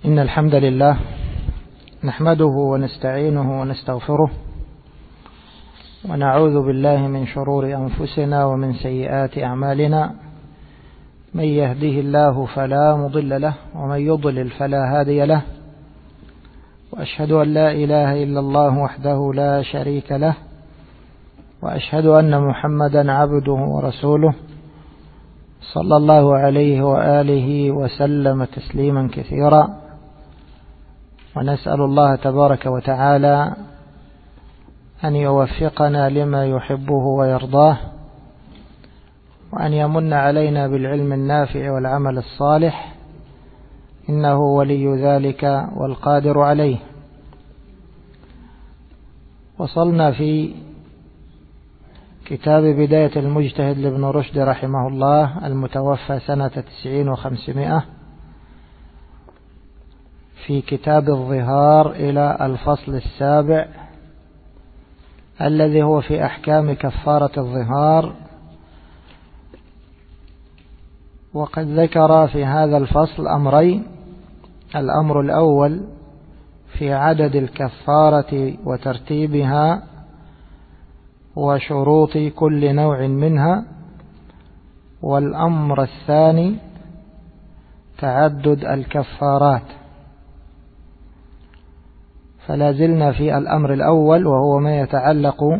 إن الحمد لله نحمده ونستعينه ونستغفره ونعوذ بالله من شرور أنفسنا ومن سيئات أعمالنا. من يهده الله فلا مضل له ومن يضلل فلا هادي له، وأشهد أن لا إله إلا الله وحده لا شريك له، وأشهد أن محمدا عبده ورسوله صلى الله عليه وآله وسلم تسليما كثيرا. ونسأل الله تبارك وتعالى أن يوفقنا لما يحبه ويرضاه، وأن يمن علينا بالعلم النافع والعمل الصالح، إنه ولي ذلك والقادر عليه. وصلنا في كتاب بداية المجتهد لابن رشد رحمه الله المتوفى سنة 90 و500 في كتاب الظهار إلى الفصل السابع الذي هو في أحكام كفارة الظهار. وقد ذكر في هذا الفصل أمرين: الأمر الأول في عدد الكفارة وترتيبها وشروط كل نوع منها، والأمر الثاني تعدد الكفارات. فلا زلنا في الأمر الأول، وهو ما يتعلق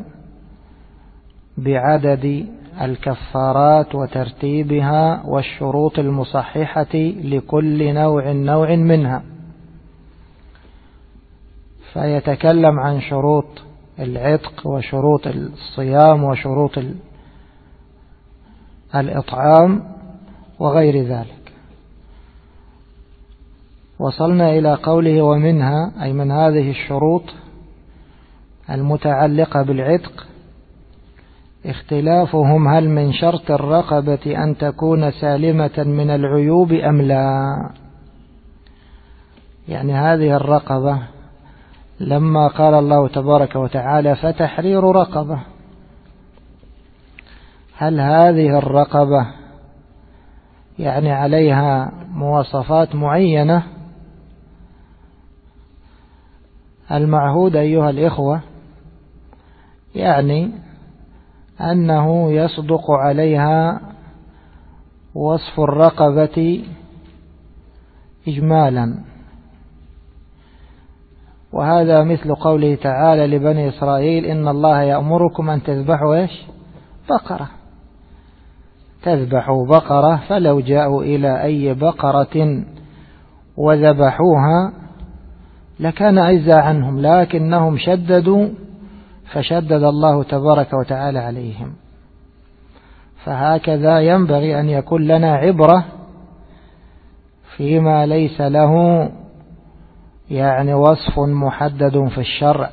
بعدد الكفارات وترتيبها والشروط المصححة لكل نوع منها. فيتكلم عن شروط العتق وشروط الصيام وشروط الإطعام وغير ذلك. وصلنا إلى قوله: ومنها، أي من هذه الشروط المتعلقة بالعتق، اختلافهم هل من شرط الرقبة أن تكون سالمة من العيوب أم لا. يعني هذه الرقبة لما قال الله تبارك وتعالى فتحرير رقبة، هل هذه الرقبة يعني عليها مواصفات معينة؟ المعهود أيها الإخوة يعني أنه يصدق عليها وصف الرقبة إجمالا، وهذا مثل قوله تعالى لبني إسرائيل: إن الله يأمركم أن تذبحوا بقرة. تذبحوا بقرة، فلو جاءوا إلى أي بقرة وذبحوها لكان أجزى عنهم، لكنهم شددوا فشدد الله تبارك وتعالى عليهم. فهكذا ينبغي أن يكون لنا عبرة فيما ليس له يعني وصف محدد في الشرع.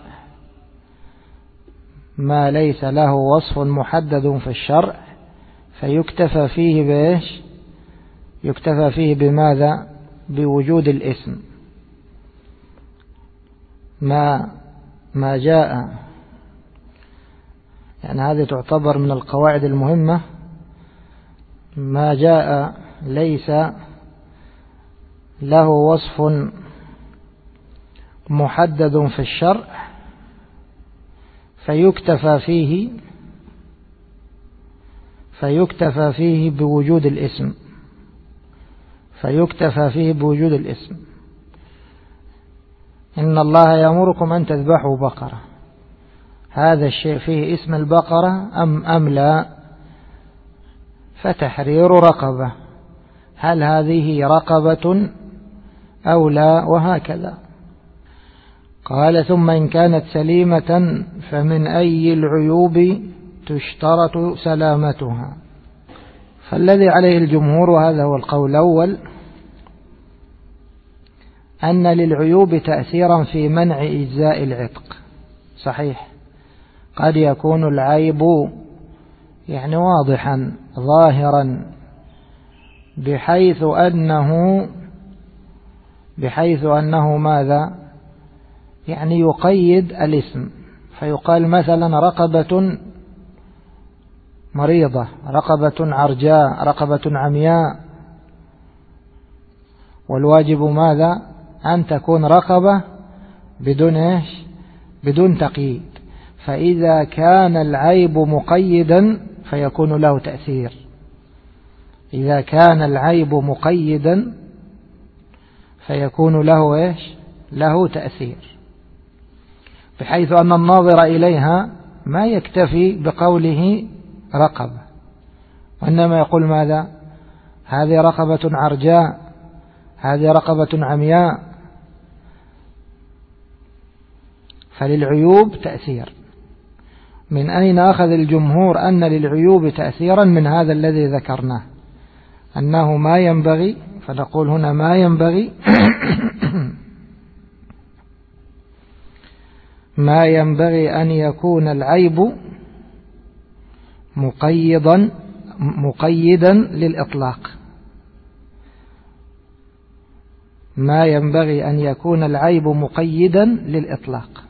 ما ليس له وصف محدد في الشرع فيكتفى فيه بإيش؟ يكتفى فيه بماذا؟ بوجود الاسم. ما جاء، يعني هذه تعتبر من القواعد المهمة. ما جاء ليس له وصف محدد في الشرع فيكتفى فيه بوجود الاسم. إن الله يأمركم أن تذبحوا بقرة، هذا الشيء فيه اسم البقرة أم لا؟ فتحرير رقبة، هل هذه رقبة أو لا؟ وهكذا. قال: ثم إن كانت سليمة فمن أي العيوب تشترط سلامتها. فالذي عليه الجمهور، وهذا هو القول الأول، أن للعيوب تأثيرا في منع إجزاء العتق. صحيح، قد يكون العيب يعني واضحا ظاهرا بحيث أنه ماذا؟ يعني يقيد الاسم، فيقال مثلا رقبة مريضة، رقبة عرجاء، رقبة عمياء، والواجب ماذا؟ أن تكون رقبة بدون إيش؟ بدون تقييد. فإذا كان العيب مقيدا فيكون له تأثير. إذا كان العيب مقيدا فيكون له إيش؟ له تأثير، بحيث أن الناظر إليها ما يكتفي بقوله رقبة، وإنما يقول ماذا؟ هذه رقبة عرجاء، هذه رقبة عمياء. فللعيوب تأثير. من أين أخذ الجمهور أن للعيوب تأثيرا؟ من هذا الذي ذكرناه، أنه ما ينبغي، فنقول هنا ما ينبغي ما ينبغي أن يكون العيب مقيدا للإطلاق. ما ينبغي أن يكون العيب مقيدا للإطلاق.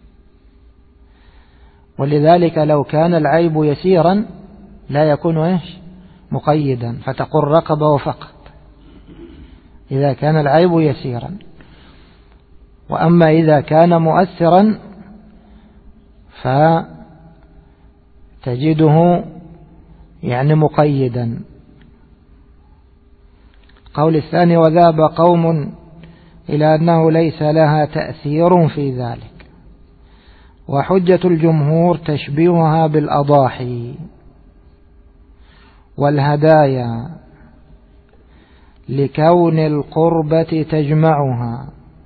ولذلك لو كان العيب يسيرا لا يكون إيش؟ مقيدا، فتقول رقبة وفقط إذا كان العيب يسيرا. وأما إذا كان مؤثرا فتجده يعني مقيدا. قول الثاني: وذهب قوم إلى أنه ليس لها تأثير في ذلك. وحجة الجمهور تشبيهها بالأضاحي والهدايا لكون القربة تجمعها.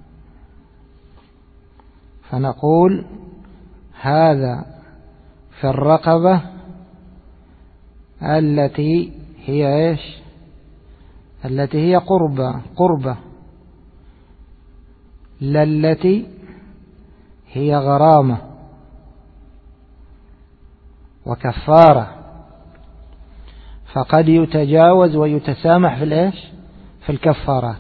فنقول هذا في الرقبة التي هي إيش؟ التي هي قربة، لا التي هي غرامة وكفارة. فقد يتجاوز ويتسامح في الإيش؟ في الكفارات.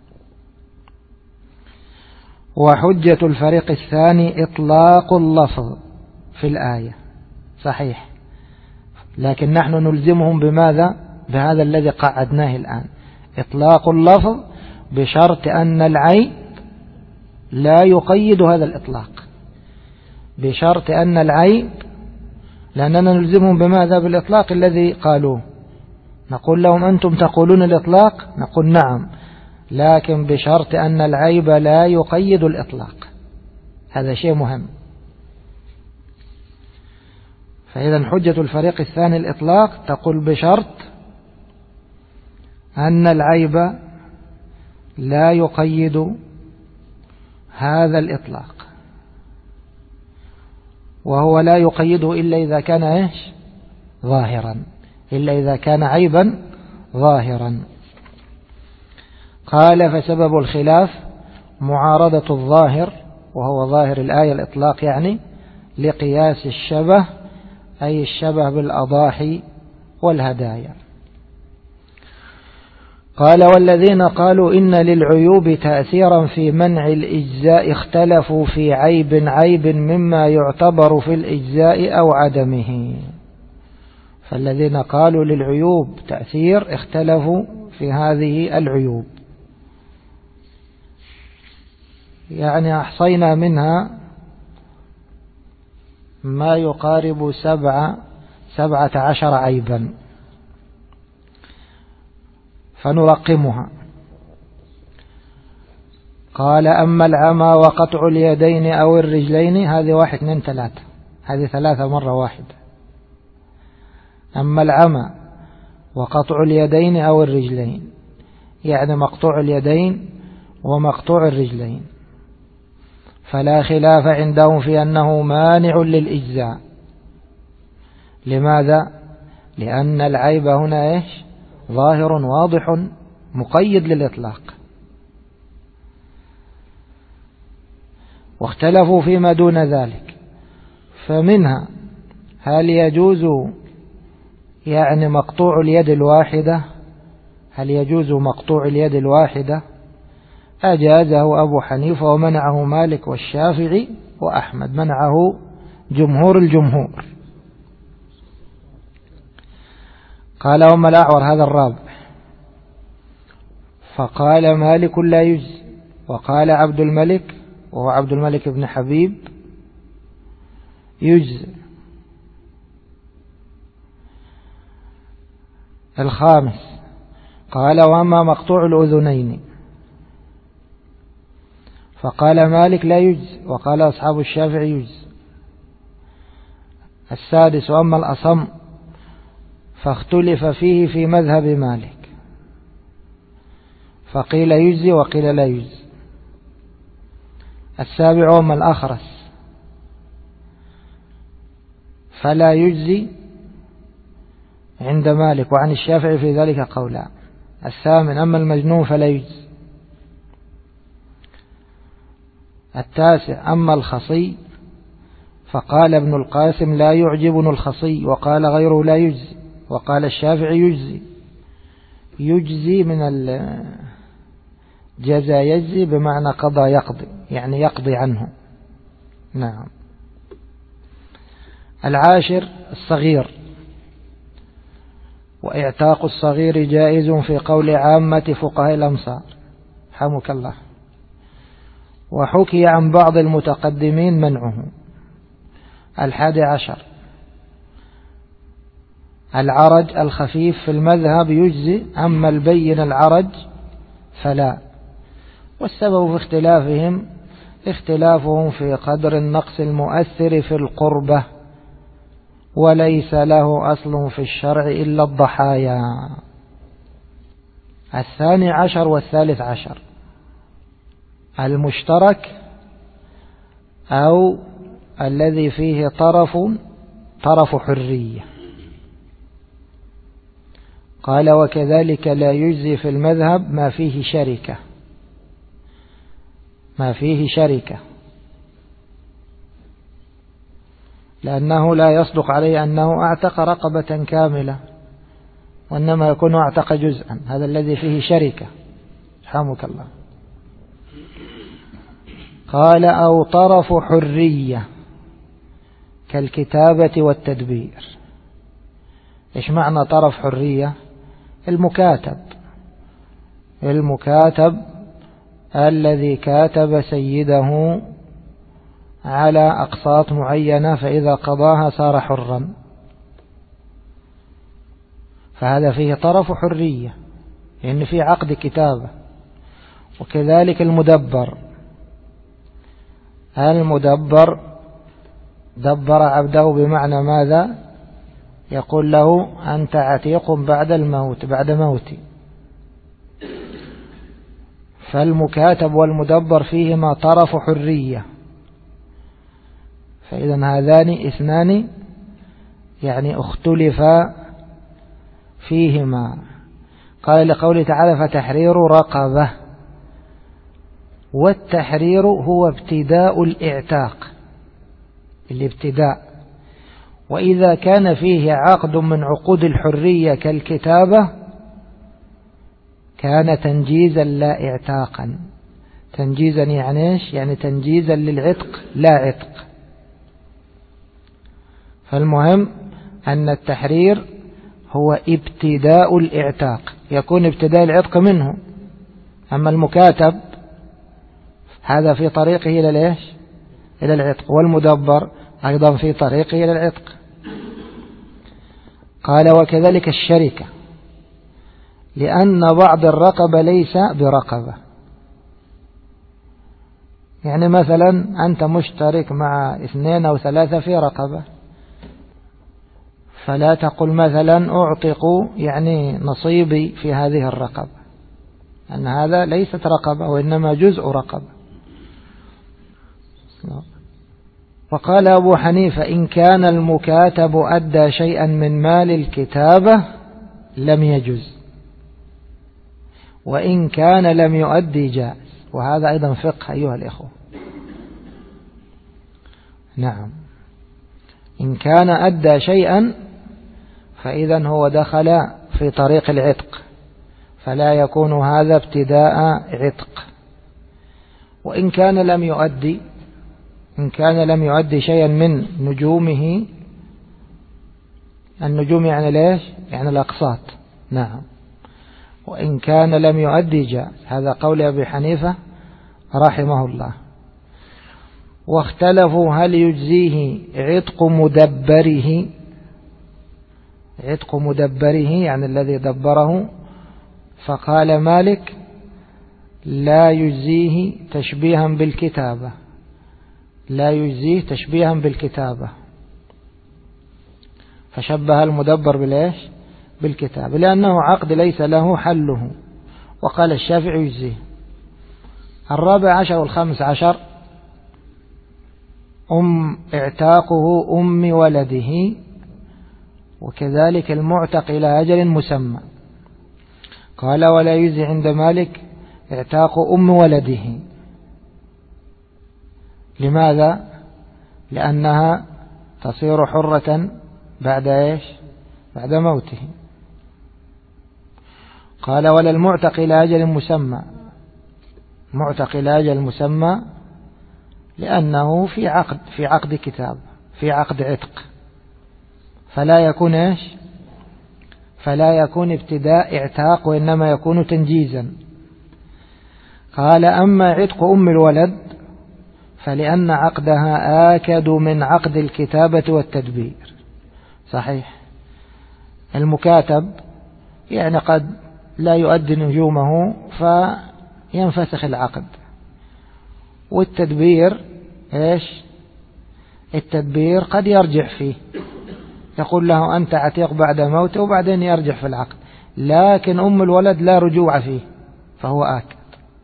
وحجة الفريق الثاني إطلاق اللفظ في الآية، صحيح، لكن نحن نلزمهم بماذا؟ بهذا الذي قعدناه الآن، إطلاق اللفظ بشرط أن العيب لا يقيد هذا الإطلاق، بشرط أن العيب، لأننا نلزمهم بماذا؟ بالإطلاق الذي قالوه. نقول لهم أنتم تقولون الإطلاق، نقول نعم، لكن بشرط أن العيب لا يقيد الإطلاق. هذا شيء مهم. فإذا حجة الفريق الثاني الإطلاق، تقول بشرط أن العيب لا يقيد هذا الإطلاق، وهو لا يقيده إلا إذا كان إيش؟ ظاهرا، إلا إذا كان عيبا ظاهرا. قال: فسبب الخلاف معارضة الظاهر، وهو ظاهر الآية الإطلاق يعني، لقياس الشبه، أي الشبه بالأضاحي والهدايا. قال: والذين قالوا إن للعيوب تأثيرا في منع الإجزاء اختلفوا في عيب مما يعتبر في الإجزاء أو عدمه. فالذين قالوا للعيوب تأثير اختلفوا في هذه العيوب، يعني أحصينا منها ما يقارب 17 عيبا، فنرقمها. قال: أما العمى وقطع اليدين أو الرجلين، هذه 1 2 3، هذه 3 مرة واحدة. أما العمى وقطع اليدين أو الرجلين، يعني مقطوع اليدين ومقطوع الرجلين، فلا خلاف عندهم في أنه مانع للإجزاء. لماذا؟ لأن العيب هنا إيش؟ ظاهر واضح مقيد للإطلاق. واختلفوا فيما دون ذلك، فمنها هل يجوز يعني مقطوع اليد الواحدة؟ هل يجوز مقطوع اليد الواحدة؟ أجازه أبو حنيفة ومنعه مالك والشافعي وأحمد، منعه جمهور الجمهور. قال: وما الأعور، هذا الرابع. فقال مالك: لا يجزي، وقال عبد الملك وهو عبد الملك بن حبيب يجزئ. الخامس قال وأما مقطوع الأذنين فقال مالك لا يجزئ، وقال أصحاب الشافعي يجزئ. السادس وأما الأصم فاختلف فيه في مذهب مالك، فقيل يجزئ وقيل لا يجزئ. السابع وأما الأخرس فلا يجزي عند مالك، وعن الشافعي في ذلك قولان. الثامن أما المجنون فلا يجزي. التاسع أما الخصي فقال ابن القاسم لا يعجبن الخصي، وقال غيره لا يجزي، وقال الشافعي يجزي. يجزي من الجزا يجزي بمعنى قضى يقضي، يعني يقضي عنه. نعم. العاشر الصغير، وإعتاق الصغير جائز في قول عامة فقهاء الأمصار حمك الله، وحكي عن بعض المتقدمين منعه. 11 العرج الخفيف في المذهب يجزي، أما البين العرج فلا. والسبب في اختلافهم في قدر النقص المؤثر في القربة، وليس له أصل في الشرع إلا الضحايا. 12 و13 المشترك أو الذي فيه طرف حرية. قال وكذلك لا يجزي في المذهب ما فيه شركة، لأنه لا يصدق عليه أنه اعتق رقبة كاملة، وإنما يكون اعتق جزءا، هذا الذي فيه شركة. رحمك الله. قال أو طرف حرية كالكتابة والتدبير. إيش معنى طرف حرية؟ المكاتب الذي كاتب سيده على أقساط معينة، فإذا قضاها صار حرا، فهذا فيه طرف حرية لأن فيه عقد كتابة. وكذلك المدبر دبر عبده بمعنى ماذا؟ يقول له أنت عتيق بعد موتي. فالمكاتب والمدبر فيهما طرف حرية، فإذا هذان اثنان يعني اختلفا فيهما. قال لقوله تعالى فتحرير رقبة، والتحرير هو ابتداء الإعتاق، الابتداء. وإذا كان فيه عقد من عقود الحرية كالكتابة كان تنجيزا لا اعتاقا. تنجيزا يعني ايش؟ يعني تنجيزا للعتق لا عتق. فالمهم أن التحرير هو ابتداء الإعتاق، يكون ابتداء العتق منه. أما المكاتب هذا في طريقه إلى العتق، والمدبر أيضا في طريقه إلى العتق. قال وكذلك الشركة، لأن بعض الرقبة ليس برقبة. يعني مثلا أنت مشترك مع 2 أو 3 في رقبة، فلا تقل مثلا أعتق يعني نصيبي في هذه الرقبة، أن هذا ليست رقبة وإنما جزء رقبة. وقال أبو حنيفة إن كان المكاتب أدى شيئا من مال الكتابة لم يجز، وإن كان لم يؤدي جائز. وهذا أيضا فقه أيها الإخوة. نعم، إن كان أدى شيئا فإذا هو دخل في طريق العتق، فلا يكون هذا ابتداء عتق. وإن كان لم يؤدي شيئا من نجومه، النجوم يعني ليش؟ يعني الأقساط. نعم. وإن كان لم يؤدي جاء، هذا قول أبي حنيفة رحمه الله. واختلفوا هل يجزيه عتق مدبره يعني الذي دبره، فقال مالك لا يجزيه تشبيها بالكتابة، فشبه المدبر بالكتابة لأنه عقد ليس له حله، وقال الشافعي يجزيه. 14 و15 اعتاقه أم ولده، وكذلك المعتق إلى أجل مسمى. قال ولا يجزي عند مالك اعتاق أم ولده. لماذا؟ لأنها تصير حرة بعد موته. قال ولا المعتق إلى أجل مسمى، معتق إلى أجل مسمى لأنه في عقد كتاب، في عقد عتق، فلا يكون ابتداء اعتاق، وإنما يكون تنجيزا. قال أما عتق أم الولد فلأن عقدها آكد من عقد الكتابة والتدبير. صحيح، المكاتب يعني قد لا يؤدي نجومه فينفسخ العقد، والتدبير التدبير قد يرجع فيه، يقول له أنت عتيق بعد موته وبعدين يرجع في العقد، لكن أم الولد لا رجوع فيه فهو آكد.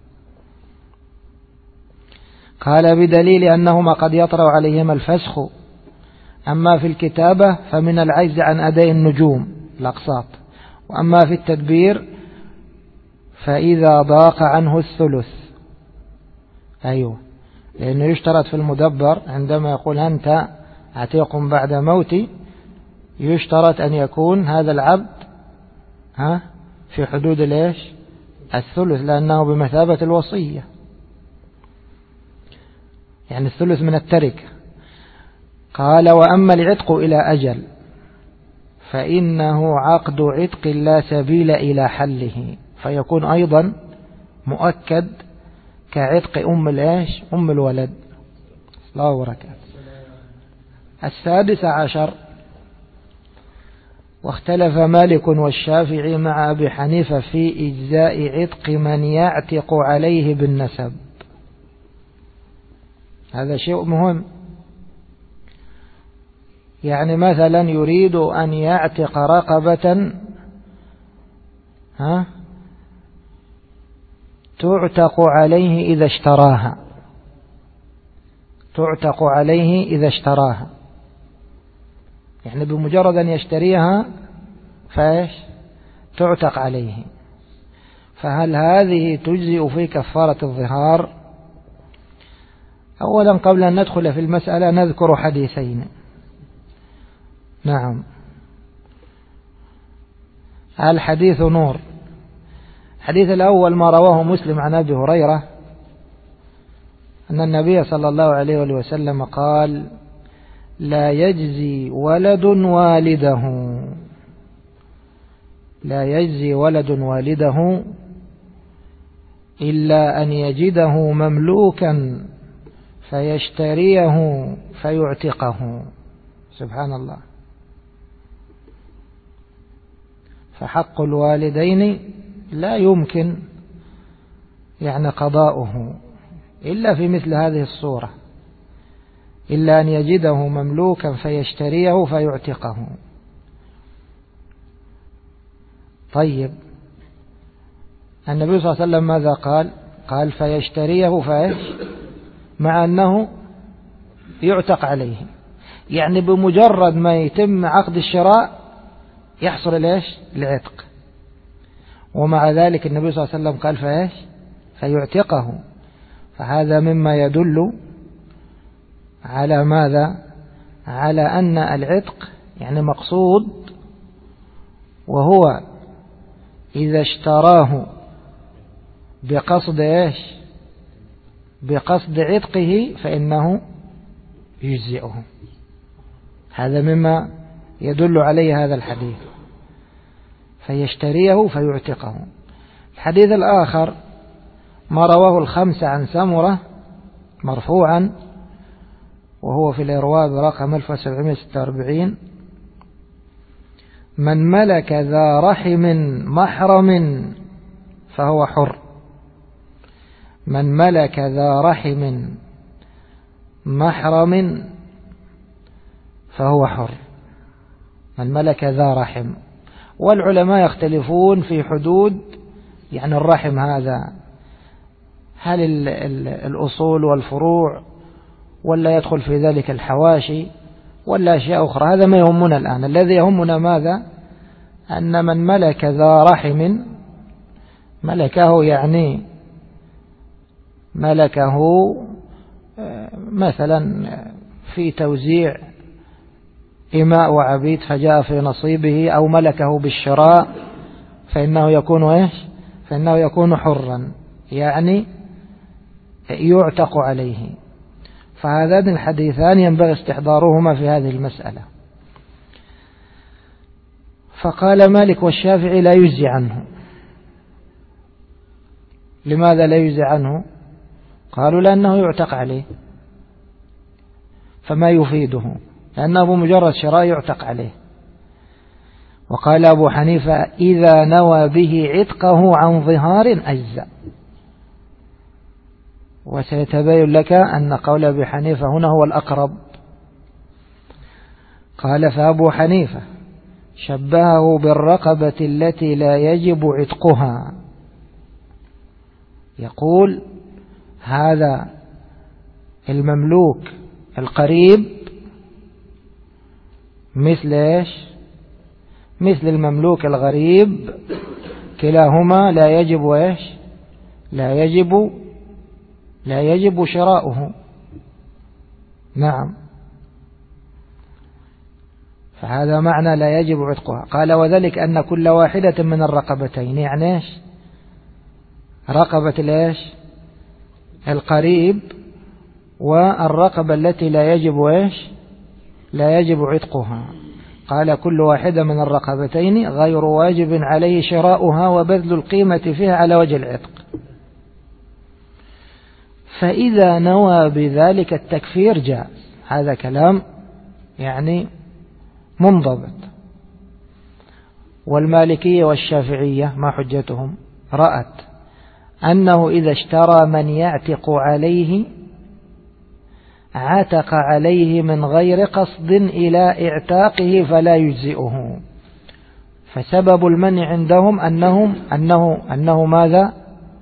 قال بدليل أنهما قد يطرأ عليهما الفسخ، أما في الكتابة فمن العجز عن أداء النجوم الأقساط، وأما في التدبير فإذا ضاق عنه الثلث. لأنه يشترط في المدبر عندما يقول أنت عتيق بعد موتي، يشترط أن يكون هذا العبد في حدود الثلث، لأنه بمثابة الوصية، يعني الثلث من التركة. قال وأما العتق إلى أجل فإنه عقد عتق لا سبيل إلى حله، فيكون أيضا مؤكد كعتق أم الولد. الله وبركاته. 16 واختلف مالك والشافعي مع أبي حنيفة في إجزاء عتق من يعتق عليه بالنسب. هذا شيء مهم، يعني مثلا يريد أن يعتق رقبة تعتق عليه إذا اشتراها، يعني بمجرد أن يشتريها تعتق عليه. فهل هذه تجزئ في كفارة الظهار؟ أولا قبل أن ندخل في المسألة نذكر حديثين. نعم، الحديث نور. الحديث الأول ما رواه مسلم عن أبي هريرة أن النبي صلى الله عليه وسلم قال لا يجزي ولد والده إلا أن يجده مملوكا فيشتريه فيعتقه. سبحان الله. فحق الوالدين لا يمكن يعني قضاؤه إلا في مثل هذه الصورة، إلا أن يجده مملوكا فيشتريه فيعتقه. طيب النبي صلى الله عليه وسلم ماذا قال فيشتريه مع أنه يعتق عليه، يعني بمجرد ما يتم عقد الشراء يحصل العتق، ومع ذلك النبي صلى الله عليه وسلم قال فيعتقه. فهذا مما يدل على ماذا؟ على أن العتق يعني مقصود، وهو إذا اشتراه بقصد عتقه فإنه يجزئه. هذا مما يدل عليه هذا الحديث، فيشتريه فيعتقه. الحديث الآخر ما رواه الخمسة عن سمرة مرفوعا، وهو في الإرواء برقم 1746: من ملك ذا رحم محرم فهو حر. من ملك ذا رحم محرم فهو حر. من ملك ذا رحم. والعلماء يختلفون في حدود يعني الرحم هذا، هل الأصول والفروع، ولا يدخل في ذلك الحواشي، ولا أشياء أخرى؟ هذا ما يهمنا الآن. الذي يهمنا ماذا؟ أن من ملك ذا رحم، ملكه يعني ملكه مثلا في توزيع إماء وعبيد فجاء في نصيبه، أو ملكه بالشراء، فإنه يكون إيش؟ فإنه يكون حرا، يعني يعتق عليه. فهذان الحديثان ينبغي استحضارهما في هذه المسألة. فقال مالك والشافعي لا يجزي عنه. لماذا لا يجزي عنه؟ قالوا لأنه يعتق عليه، فما يفيده، لأنه بمجرد شراء يعتق عليه. وقال أبو حنيفة إذا نوى به عتقه عن ظهار أجزأ. وسيتبين لك أن قول أبي حنيفة هنا هو الأقرب. قال فأبو حنيفة شبهه بالرقبة التي لا يجب عتقها، يقول هذا المملوك القريب مثل إيش؟ مثل المملوك الغريب، كلاهما لا يجب إيش؟ لا يجب شراؤه. نعم، فهذا معنى لا يجب عتقها. قال وذلك أن كل واحدة من الرقبتين، يعني إيش؟ رقبة الإيش؟ القريب، والرقبة التي لا يجب إيش؟ لا يجب عتقها. قال كل واحدة من الرقبتين غير واجب عليه شراؤها وبذل القيمة فيها على وجه العتق. فإذا نوى بذلك التكفير جاء. هذا كلام يعني منضبط. والمالكية والشافعية ما حجتهم؟ رأت أنه إذا اشترى من يعتق عليه عتق عليه من غير قصد إلى اعتاقه فلا يجزئه. فسبب المنع عندهم أنه ماذا؟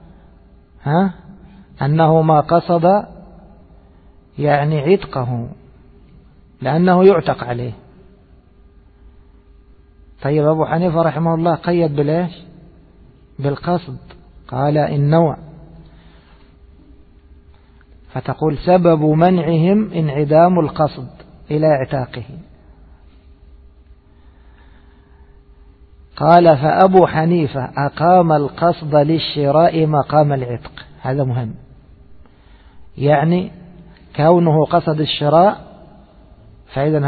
أنه ما قصد يعني عتقه، لأنه يعتق عليه. طيب أبو حنيفة رحمه الله قيد بالإيش؟ بالقصد. قال إن نوى. فتقول سبب منعهم انعدام القصد إلى اعتاقه. قال فأبو حنيفة أقام القصد للشراء مقام العتق. هذا مهم، يعني كونه قصد الشراء، فإذا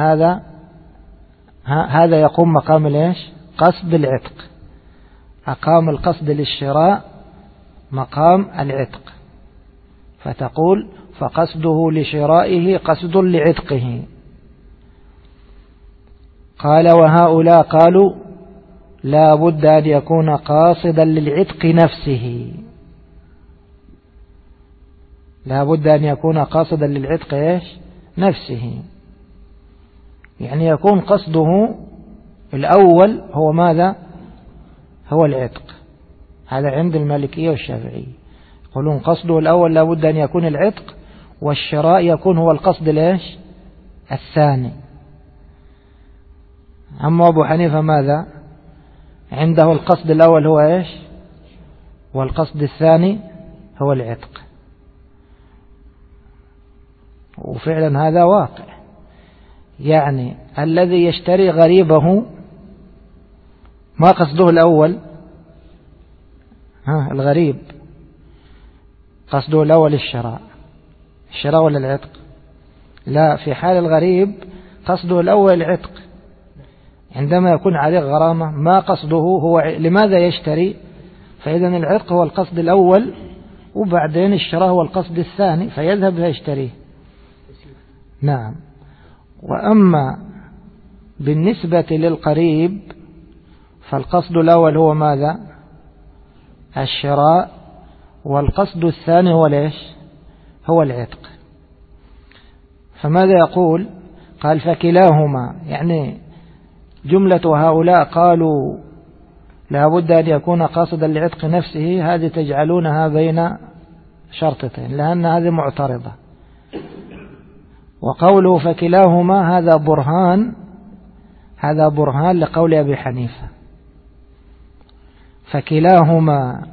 هذا يقوم مقام الإيش؟ قصد العتق. أقام القصد للشراء مقام العتق. فتقول فقصده لشرائه قصد لعتقه. قال وهؤلاء قالوا لا بد أن يكون قاصدا للعتق نفسه. لا بد أن يكون قاصدا للعتق إيش؟ نفسه، يعني يكون قصده الأول هو ماذا؟ هو العتق. هذا عند المالكية والشافعية، يقولون قصده الأول لا بد أن يكون العتق، والشراء يكون هو القصد الإيش؟ الثاني. أما أبو حنيفة ماذا عنده؟ القصد الأول هو إيش؟ والقصد الثاني هو العتق. وفعلا هذا واقع، يعني الذي يشتري غريبه ما قصده الأول؟ الغريب قصده الأول الشراء ولا العتق؟ لا، في حال الغريب قصده الأول العتق. عندما يكون عليه غرامة ما قصده هو لماذا يشتري، فإذا العتق هو القصد الأول وبعدين اشتراه والقصد الثاني فيذهب فيشتريه. نعم. وأما بالنسبة للقريب فالقصد الأول هو ماذا؟ الشراء، والقصد الثاني هو ليش؟ هو العتق. فماذا يقول؟ قال فكلاهما، يعني جملة هؤلاء قالوا لا بد أن يكون قاصدا لعتق نفسه، هذه تجعلونها بين شرطتين لأن هذه معترضة. وقوله فكلاهما هذا برهان لقول أبي حنيفة. فكلاهما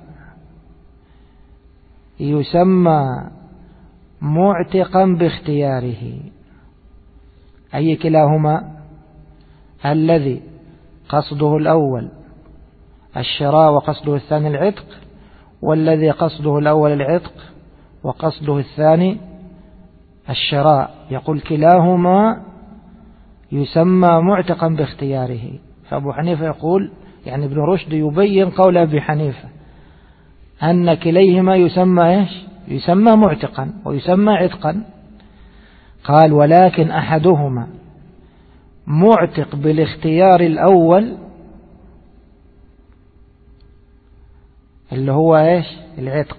يسمى معتقا باختياره. أي كلاهما؟ الذي قصده الأول الشراء وقصده الثاني العتق، والذي قصده الأول العتق وقصده الثاني الشراء. يقول كلاهما يسمى معتقا باختياره. فأبو حنيفة يقول، يعني ابن رشد يبين قول أبي حنيفة أن كليهما يسمى إيش؟ يسمى معتقا ويسمى عتقا. قال ولكن أحدهما معتق بالاختيار الأول اللي هو إيش؟ العتق.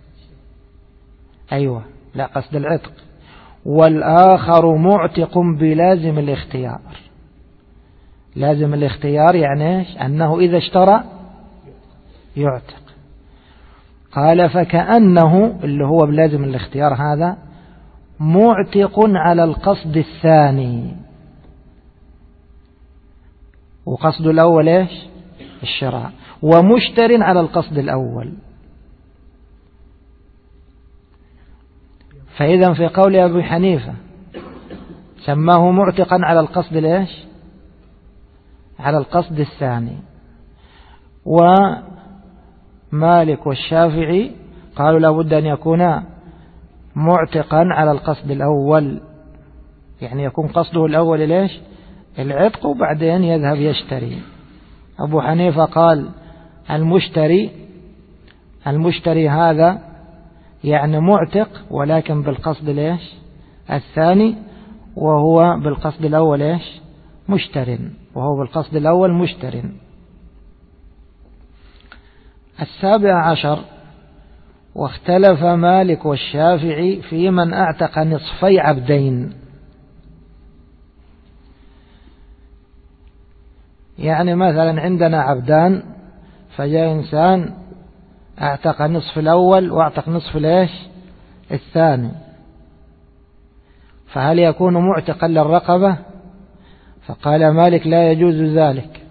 أيوة، لا قصد العتق. والآخر معتق بلازم الاختيار. لازم الاختيار يعني إيش؟ أنه إذا اشترى يعتق. قال فكأنه اللي هو بلازم الاختيار هذا معتق على القصد الثاني، وقصد الأول إيش؟ الشراء، ومشتر على القصد الأول. فإذا في قول أبي حنيفة سماه معتقا على القصد الإيش؟ على القصد الثاني. ومالك والشافعي قالوا لابد أن يكون معتقا على القصد الأول، يعني يكون قصده الأول ليش؟ العتق، وبعدين يذهب يشتري. أبو حنيفة قال المشتري هذا يعني معتق ولكن بالقصد ليش؟ الثاني، وهو بالقصد الأول ليش؟ مشتر. 17. واختلف مالك والشافعي في من اعتق نصفي عبدين. يعني مثلا عندنا عبدان، فجاء إنسان اعتق نصف الأول واعتق نصف ليش؟ الثاني، فهل يكون معتقا للرقبة؟ فقال مالك لا يجوز ذلك،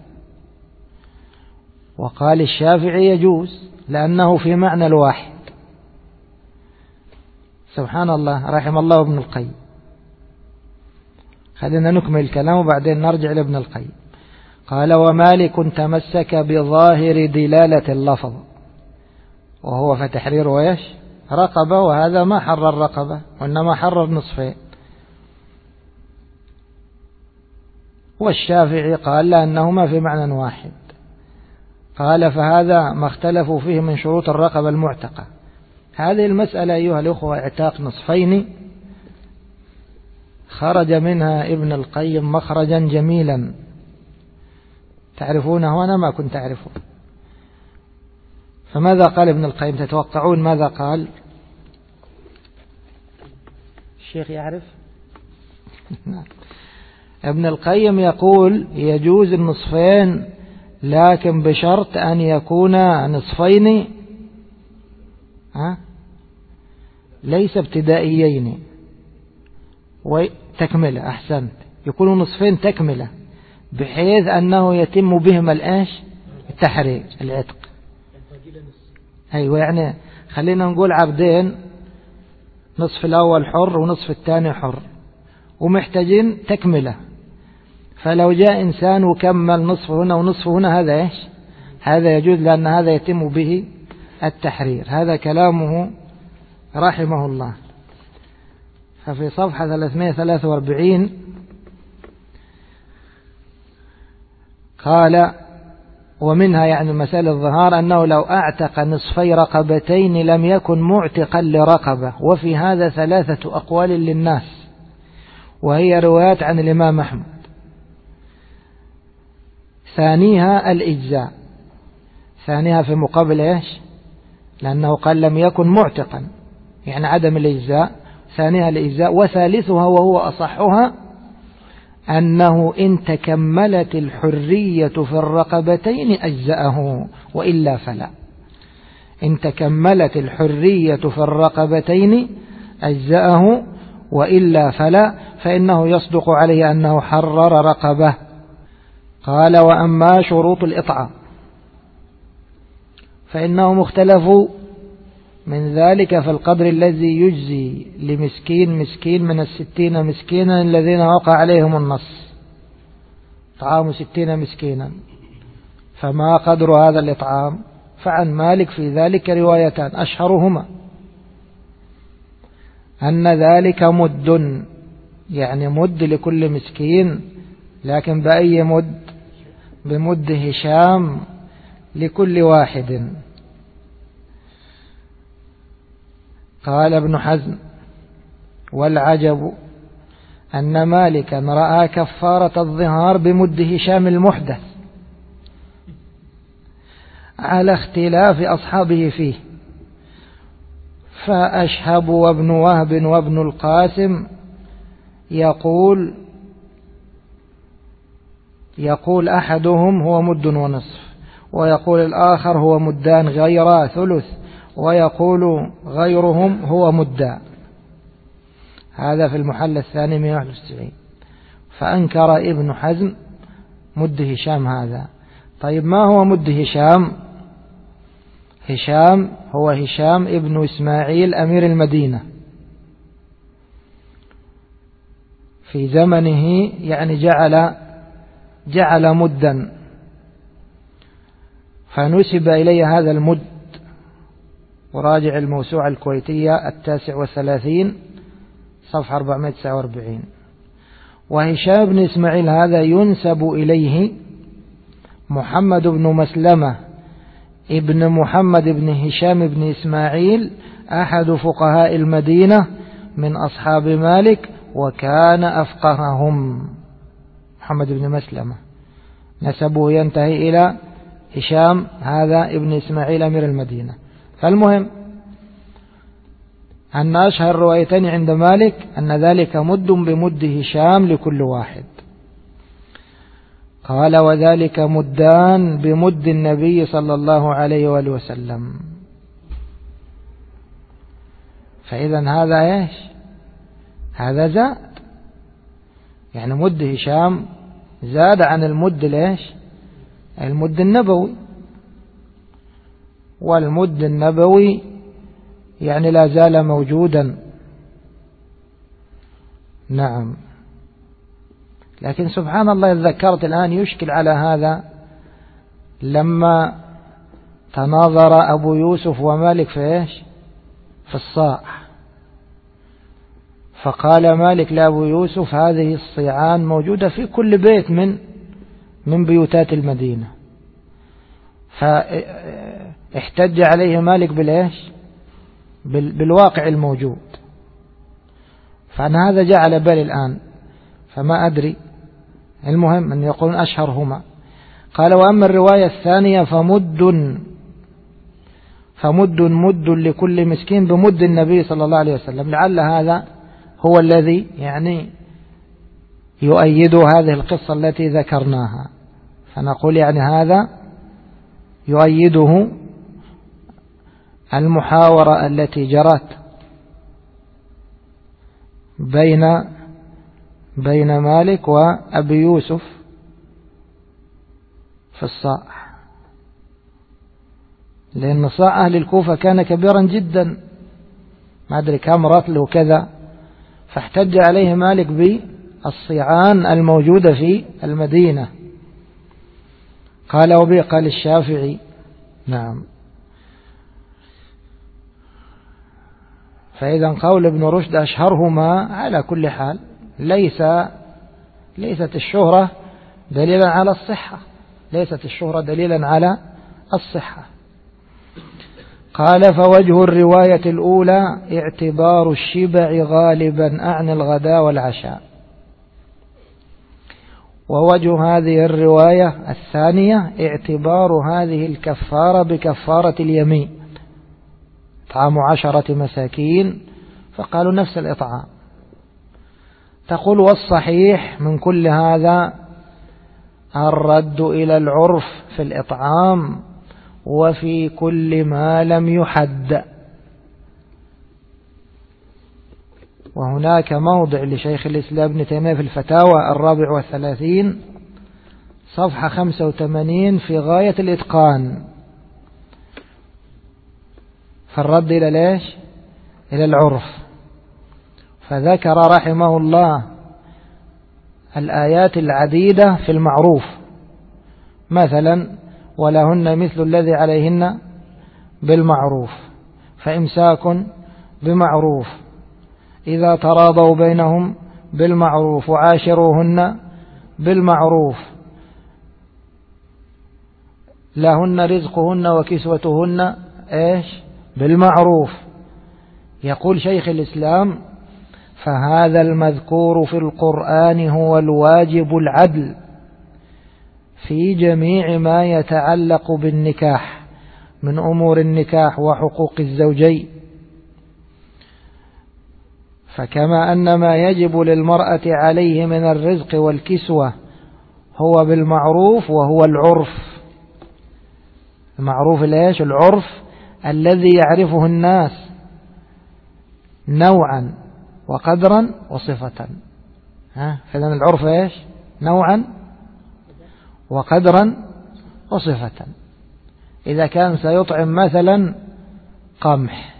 وقال الشافعي يجوز لأنه في معنى الواحد. سبحان الله، رحم الله ابن القيم. خلينا نكمل الكلام وبعدين نرجع لابن القيم. قال ومالك تمسك بظاهر دلالة اللفظ، وهو فتحرير ايش؟ رقبة، وهذا ما حرر الرقبة وإنما حرر نصفين. والشافعي قال لأنهما في معنى واحد. قال فهذا ما اختلفوا فيه من شروط الرقبة المعتقة. هذه المسألة أيها الأخوة اعتاق نصفين خرج منها ابن القيم مخرجا جميلا تعرفونه وأنا ما كنت أعرفه. فماذا قال ابن القيم؟ تتوقعون ماذا قال؟ الشيخ يعرف؟ ابن القيم يقول يجوز النصفين لكن بشرط أن يكون نصفين ليس ابتدائيين وتكملة. أحسنت، يكونوا نصفين تكملة بحيث أنه يتم بهما الإيش؟ التحرير، العتق. أيوة، يعني خلينا نقول عبدين، نصف الأول حر ونصف الثاني حر ومحتاجين تكملة، فلو جاء إنسان وكمل نصف هنا ونصف هنا هذا إيش؟ هذا يجوز لأن هذا يتم به التحرير. هذا كلامه رحمه الله. ففي صفحة 343 قال ومنها يعني مسألة الظهار أنه لو أعتق نصفي رقبتين لم يكن معتقا لرقبة، وفي هذا 3 أقوال للناس، وهي روايات عن الإمام أحمد. ثانيها الإجزاء، ثانيها في مقابل إيش؟ لأنه قال لم يكن معتقا، يعني عدم الإجزاء. ثانيها الإجزاء. وثالثها وهو أصحها أنه إن تكملت الحرية في الرقبتين أجزأه وإلا فلا. إن تكملت الحرية في الرقبتين أجزأه وإلا فلا، فإنه يصدق عليه أنه حرر رقبة. قال وأما شروط الإطعام فإنهم اختلفوا من ذلك في القدر الذي يجزي مسكين من 60 مسكينا الذين وقع عليهم النص، طعام 60 مسكينا، فما قدر هذا الإطعام؟ فعن مالك في ذلك روايتان، أشهرهما أن ذلك مد، يعني مد لكل مسكين، لكن بأي مد؟ بمد هشام لكل واحد. قال ابن حزم والعجب أن مالكا رأى كفارة الظهار بمد هشام المحدث على اختلاف أصحابه فيه، فأشهب وابن وهب وابن القاسم يقول أحدهم هو مد ونصف، ويقول الآخر هو مدان غير ثلث، ويقول غيرهم هو مدان. هذا في المحل الثاني 191. فأنكر ابن حزم مد هشام هذا. طيب ما هو مد هشام؟ هشام هو هشام ابن إسماعيل أمير المدينة في زمنه، يعني جعل مدا، فنسب إليه هذا المد. وراجع الموسوعة الكويتية 39 صفحة 449. وهشام بن إسماعيل هذا ينسب إليه محمد بن مسلمة ابن محمد بن هشام بن إسماعيل، أحد فقهاء المدينة من أصحاب مالك، وكان أفقههم. محمد بن مسلمة نسبه ينتهي إلى هشام هذا ابن إسماعيل أمير المدينة. فالمهم أن أشهر روايتين عند مالك أن ذلك مد بمد هشام لكل واحد. قال وذلك مدان بمد النبي صلى الله عليه وآله وسلم. فإذا هذا إيش؟ هذا زاد، يعني مد هشام زاد عن المد ليش؟ المد النبوي. والمد النبوي يعني لا زال موجودا. نعم. لكن سبحان الله ذكرت الآن يشكل على هذا لما تناظر أبو يوسف ومالك في إيش؟ في الصاع. فقال مالك لأبو يوسف هذه الصيعان موجودة في كل بيت من بيوتات المدينة. فاحتج عليه مالك بالإيش؟ بالواقع الموجود. فأنا هذا جعل بالي الآن، فما أدري. المهم أن يقولون أشهرهما. قال وأما الرواية الثانية فمد لكل مسكين بمد النبي صلى الله عليه وسلم. لعل هذا هو الذي يعني يؤيد هذه القصة التي ذكرناها. فنقول يعني هذا يؤيده المحاورة التي جرت بين مالك وأبي يوسف في الصاع، لأن صاع أهل الكوفة كان كبيرا جدا، ما أدري كم رطل وكذا، فاحتج عليه مالك بالصيعان الموجودة في المدينة. قال وبه قال الشافعي. نعم. فإذا قول ابن رشد أشهرهما على كل حال ليست الشهرة دليلا على الصحة، ليست الشهرة دليلا على الصحة. قال فوجه الرواية الأولى اعتبار الشبع غالبا عن الغداء والعشاء. ووجه هذه الرواية الثانية اعتبار هذه الكفارة بكفارة اليمين، إطعام 10 مساكين، فقالوا نفس الإطعام. تقول والصحيح من كل هذا الرد إلى العرف في الإطعام وفي كل ما لم يحد. وهناك موضع لشيخ الإسلام ابن تيمية في الفتاوى 34 صفحة 85 في غاية الإتقان، فالرد إلى ليش؟ إلى العرف. فذكر رحمه الله الآيات العديدة في المعروف، مثلا ولهن مثل الذي عليهن بالمعروف، فإمساك بمعروف، إذا تراضوا بينهم بالمعروف، وعاشروهن بالمعروف، لهن رزقهن وكسوتهن إيش؟ بالمعروف. يقول شيخ الإسلام فهذا المذكور في القرآن هو الواجب العدل في جميع ما يتعلق بالنكاح من أمور النكاح وحقوق الزوجين. فكما أن ما يجب للمرأة عليه من الرزق والكسوة هو بالمعروف وهو العرف. المعروف ليش؟ العرف الذي يعرفه الناس نوعا وقدرا وصفة. فإذن العرف ايش؟ نوعا وقدرا وصفة. إذا كان سيطعم مثلا قمح،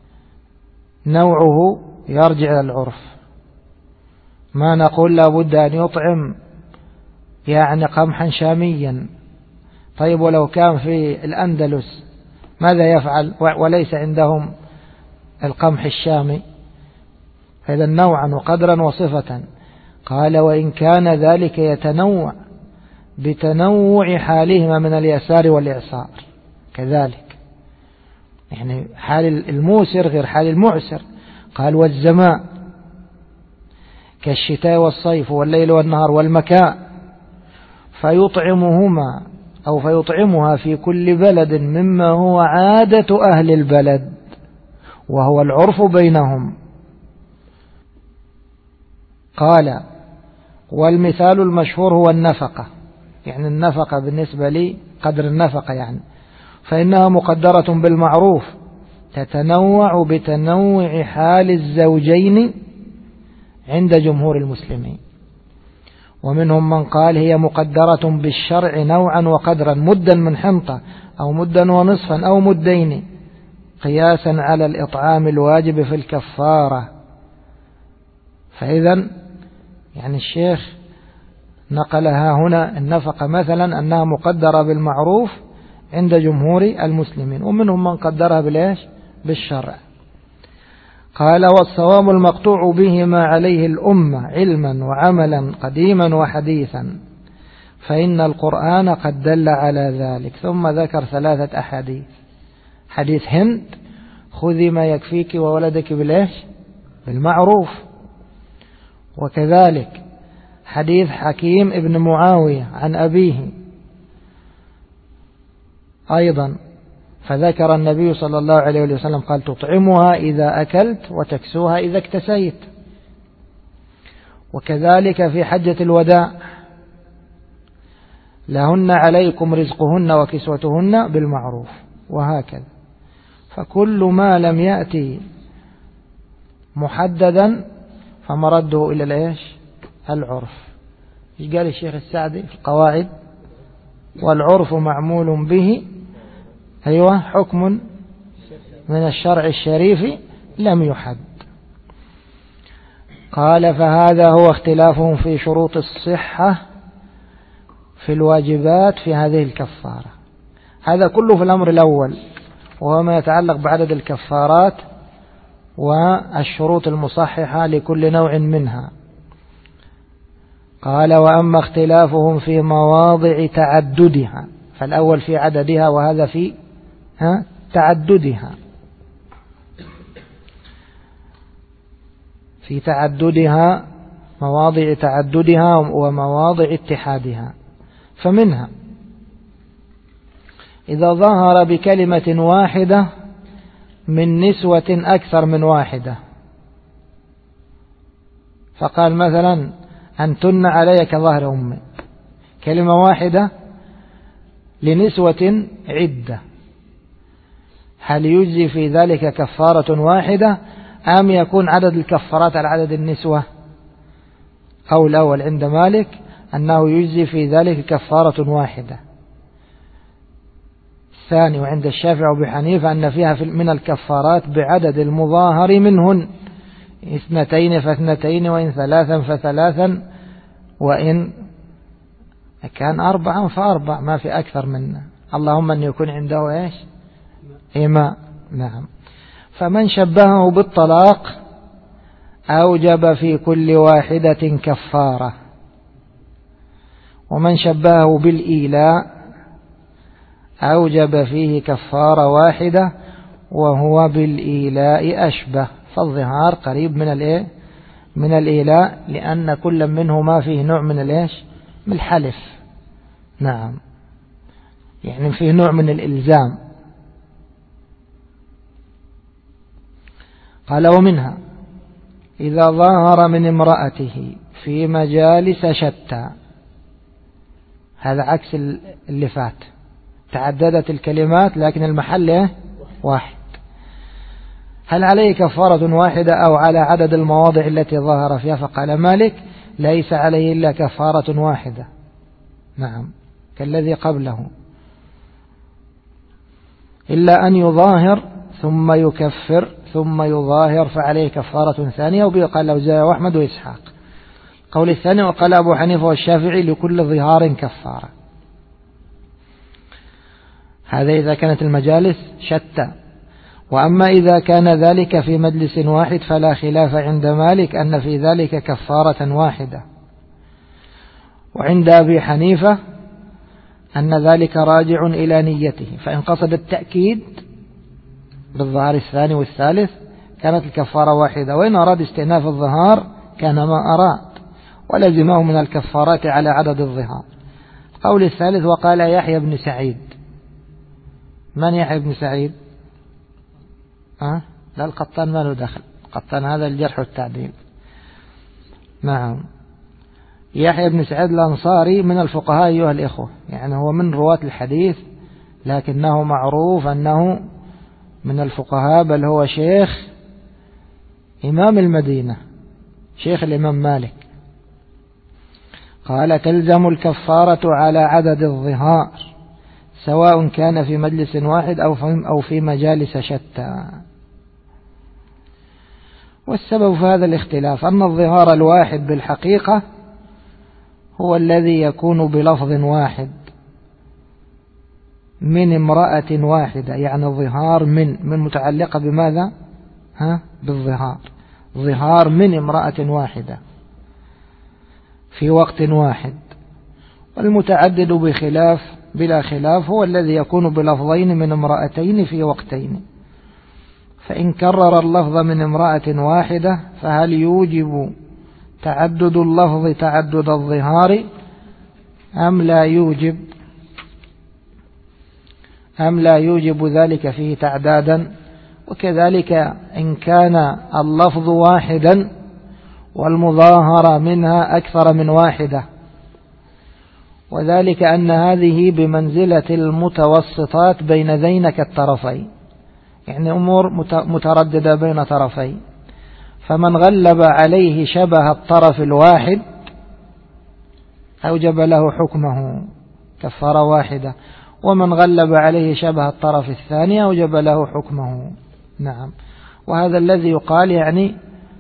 نوعه يرجع إلى العرف، ما نقول لابد أن يطعم يعني قمحا شاميا. طيب ولو كان في الأندلس ماذا يفعل وليس عندهم القمح الشامي؟ فإذا نوعا وقدرا وصفة. قال وإن كان ذلك يتنوع بتنوع حالهما من اليسار والإعسار كذلك، يعني حال الموسر غير حال المعسر. قال والزمان كالشتاء والصيف والليل والنهار والمكان، فيطعمهما أو فيطعمها في كل بلد مما هو عادة أهل البلد وهو العرف بينهم. قال والمثال المشهور هو النفقة، يعني النفقة بالنسبة لي قدر النفقة يعني، فإنها مقدرة بالمعروف تتنوع بتنوع حال الزوجين عند جمهور المسلمين. ومنهم من قال هي مقدرة بالشرع نوعا وقدرا، مدا من حنطة أو مدا ونصفا أو مدين، قياسا على الإطعام الواجب في الكفارة. فإذا يعني الشيخ نقلها هنا النفقة مثلا أنها مقدرة بالمعروف عند جمهور المسلمين، ومنهم من قدرها بالإيش؟ بالشرع. قال والصواب المقطوع به ما عليه الأمة علما وعملا قديما وحديثا، فإن القرآن قد دل على ذلك. ثم ذكر 3 أحاديث: حديث هند خذي ما يكفيك وولدك بالإيش؟ بالمعروف. وكذلك حديث حكيم ابن معاوية عن أبيه أيضا، فذكر النبي صلى الله عليه وسلم قال تطعمها إذا أكلت وتكسوها إذا اكتسيت. وكذلك في حجة الوداع لهن عليكم رزقهن وكسوتهن بالمعروف، وهكذا. فكل ما لم يأتي محددا فمرده إلى الإيش؟ العرف. إيش قال الشيخ السعدي في القواعد؟ والعرف معمول به أيوة حكم من الشرع الشريف لم يحد. قال فهذا هو اختلافهم في شروط الصحة في الواجبات في هذه الكفارة. هذا كله في الأمر الأول، وهو ما يتعلق بعدد الكفارات والشروط المصححة لكل نوع منها. قال وأما اختلافهم في مواضع تعددها، فالأول في عددها وهذا في تعددها، في تعددها، مواضع تعددها ومواضع اتحادها. فمنها إذا ظهر بكلمة واحدة من نسوة أكثر من واحدة، فقال مثلا أنتن علي كظهر أمي، كلمة واحدة لنسوة عدة، هل يجزي في ذلك كفارة واحدة أم يكون عدد الكفارات على عدد النسوة؟ أو الأول عند مالك أنه يجزي في ذلك كفارة واحدة. الثاني وعند الشافعي وأبي حنيفة أن فيها من الكفارات بعدد المظاهر منهن، 2 ف2 وإن 3 ف3 وإن كان 4 ف4، ما في أكثر منه، اللهم أن يكون عنده إيش؟ إماء. نعم. فمن شبهه بالطلاق أوجب في كل واحدة كفارة، ومن شبهه بالإيلاء أوجب فيه كفارة واحدة، وهو بالإيلاء أشبه، فالظهار قريب من الإيلاء، لأن كل منهما فيه نوع من من الحلف. نعم، يعني فيه نوع من الإلزام. قال ومنها إذا ظهر من امرأته في مجالس شتى، هذا عكس اللي فات، تعددت الكلمات لكن المحل واحد، هل عليه كفارة واحدة أو على عدد المواضع التي ظهر فيها؟ فقال مالك ليس عليه إلا كفارة واحدة. نعم، كالذي قبله، إلا أن يظاهر ثم يكفر ثم يظاهر فعليه كفارة ثانية، وبه قال له زي وأحمد وإسحاق. قول الثاني وقال أبو حنيفة والشافعي لكل ظهار كفارة. هذا إذا كانت المجالس شتى. وأما إذا كان ذلك في مجلس واحد فلا خلاف عند مالك أن في ذلك كفارة واحدة، وعند أبي حنيفة أن ذلك راجع إلى نيته، فإن قصد التأكيد بالظهار الثاني والثالث كانت الكفارة واحدة، وإن أراد استئناف الظهار كان ما أراد، ولزمه من الكفارات على عدد الظهار. قول الثالث وقال يحيى بن سعيد. من يحيى بن سعيد؟ لا، القطان ما له دخل، القطان هذا الجرح والتعديل. نعم، يحيى بن سعيد الأنصاري من الفقهاء أيها الإخوة، يعني هو من رواة الحديث، لكنه معروف أنه من الفقهاء، بل هو شيخ إمام المدينة، شيخ الإمام مالك. قال تلزم الكفارة على عدد الظهار سواء كان في مجلس واحد أو في مجالس شتى. والسبب في هذا الاختلاف أن الظهار الواحد بالحقيقة هو الذي يكون بلفظ واحد من امرأة واحدة، يعني الظهار من متعلقة بماذا؟ بالظهار، ظهار من امرأة واحدة في وقت واحد. والمتعدد بلا خلاف هو الذي يكون بلفظين من امرأتين في وقتين. فإن كرر اللفظ من امرأة واحدة فهل يوجب تعدد اللفظ تعدد الظهار أم لا يوجب ذلك فيه تعدادا؟ وكذلك إن كان اللفظ واحدا والمظاهرة منها أكثر من واحدة، وذلك أن هذه بمنزلة المتوسطات بين ذينك الطرفين، يعني أمور مترددة بين طرفين، فمن غلب عليه شبه الطرف الواحد أوجب له حكمه كفارة واحدة، ومن غلب عليه شبه الطرف الثاني أوجب له حكمه. نعم، وهذا الذي يقال يعني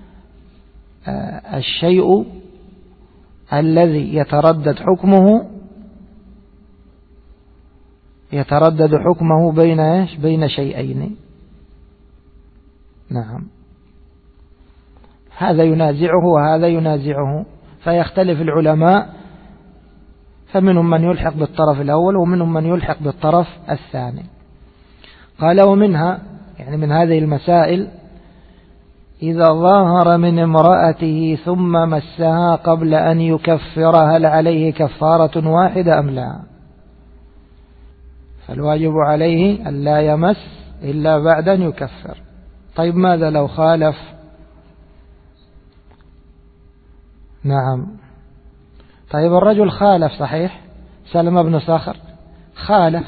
الشيء الذي يتردد حكمه بين شيئين. نعم، هذا ينازعه وهذا ينازعه، فيختلف العلماء، فمنهم من يلحق بالطرف الأول ومنهم من يلحق بالطرف الثاني. قال ومنها يعني من هذه المسائل إذا ظاهر من امرأته ثم مسها قبل أن يكفر هل عليه كفارة واحدة أم لا؟ فالواجب عليه أن لا يمس إلا بعد أن يكفر. طيب ماذا لو خالف؟ نعم، طيب الرجل خالف صحيح، سلم بن صخر خالف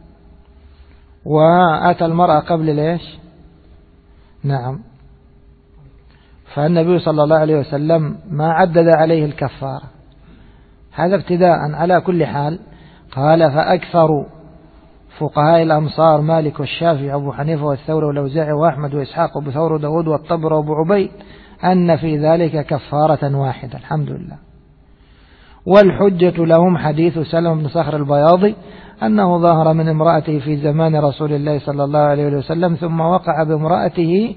وأتى المرأة قبل ليش؟ نعم، فالنبي صلى الله عليه وسلم ما عدد عليه الكفارة. هذا ابتداء. على كل حال قال فأكثر فقهاء الأمصار مالك والشافعي وأبو حنيفة والثوري والأوزاعي وأحمد وإسحاق وأبو ثور وداود والطبر وأبو عبيد أن في ذلك كفارة واحدة. الحمد لله. والحجة لهم حديث سلم بن صخر البياضي أنه ظهر من امرأته في زمان رسول الله صلى الله عليه وسلم ثم وقع بامرأته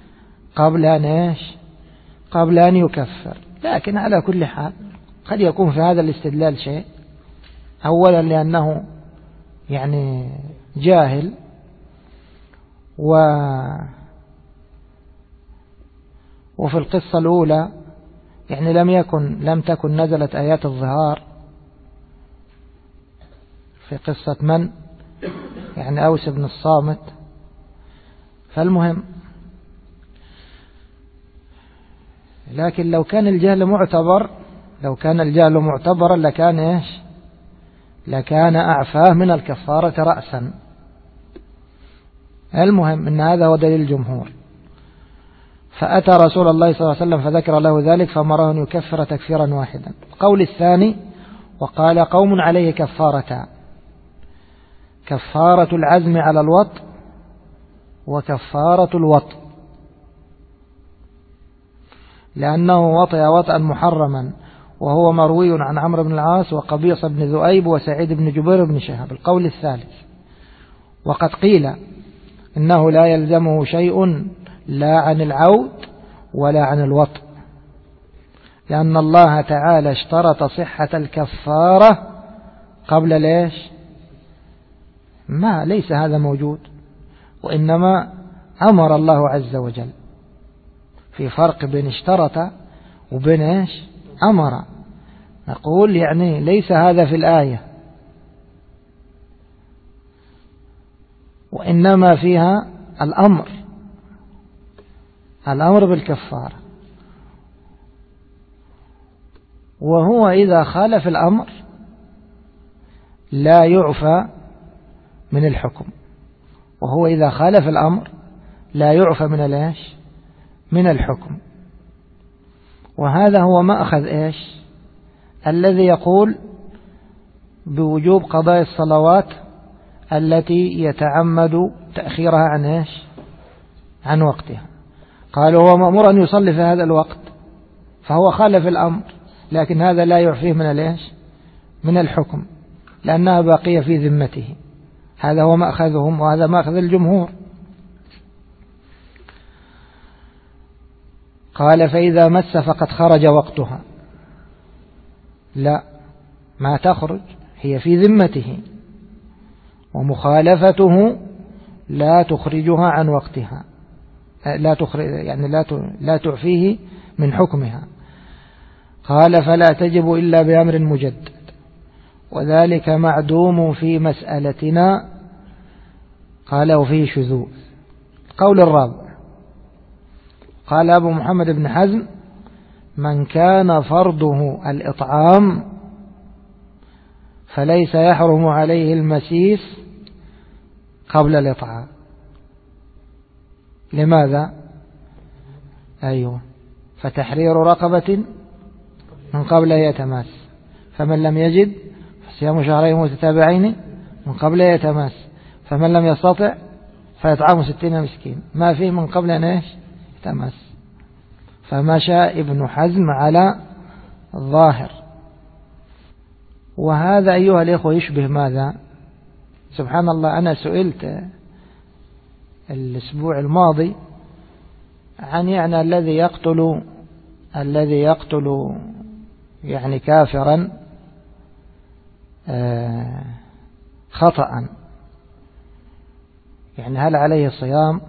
قبل أن يكفر. لكن على كل حال قد يكون في هذا الاستدلال شيء، أولا لأنه يعني جاهل، وفي القصة الأولى يعني لم تكن نزلت آيات الظهار في قصة من يعني أوس بن الصامت. فالمهم، لكن لو كان الجهل معتبرا لكان أعفاه من الكفارة رأسا. المهم أن هذا هو دليل الجمهور. فأتى رسول الله صلى الله عليه وسلم فذكر له ذلك فأمره أن يكفر تكفيرا واحدا. القول الثاني وقال قوم عليه كفارتان: كفارة العزم على الوطء وكفارة الوطء، لأنه وطئ وطئا محرما، وهو مروي عن عمرو بن العاص وقبيص بن ذؤيب وسعيد بن جبير بن شهاب. القول الثالث: وقد قيل إنه لا يلزمه شيء لا عن العود ولا عن الوطء، لأن الله تعالى اشترط صحة الكفارة قبل ليس هذا موجود، وإنما أمر الله عز وجل. في فرق بين اشترط وبين أمر. نقول يعني ليس هذا في الآية، وإنما فيها الأمر بالكفارة. وهو إذا خالف الأمر لا يعفى من الحكم، من الحكم. وهذا هو مأخذ الذي يقول بوجوب قضاء الصلوات التي يتعمد تأخيرها عن وقتها. قالوا هو مأمور أن يصلي في هذا الوقت، فهو خالف الأمر، لكن هذا لا يعفيه من الحكم، لأنها باقية في ذمته. هذا هو مأخذهم، وهذا مأخذ الجمهور. قال فإذا مس فقد خرج وقتها. لا، ما تخرج، هي في ذمته، ومخالفته لا تخرجها عن وقتها، لا تعفيه من حكمها. قال فلا تجب إلا بأمر مجدد، وذلك معدوم في مسألتنا. قال وفيه شذوذ. القول الرابع: قال أبو محمد بن حزم: من كان فرضه الإطعام فليس يحرم عليه المسيس قبل الإطعام. لماذا؟ فتحرير رقبة من قبل يتماس، فمن لم يجد فصيام شهرين متتابعين من قبل يتماس، فمن لم يستطع فيطعم 60 مسكين، ما فيه من قبل أن يتماس. فمشى ابن حزم على الظاهر. وهذا أيها الإخوة يشبه ماذا؟ سبحان الله، أنا سئلت الأسبوع الماضي عن الذي يقتل يعني كافرا خطأ، يعني هل عليه صيام؟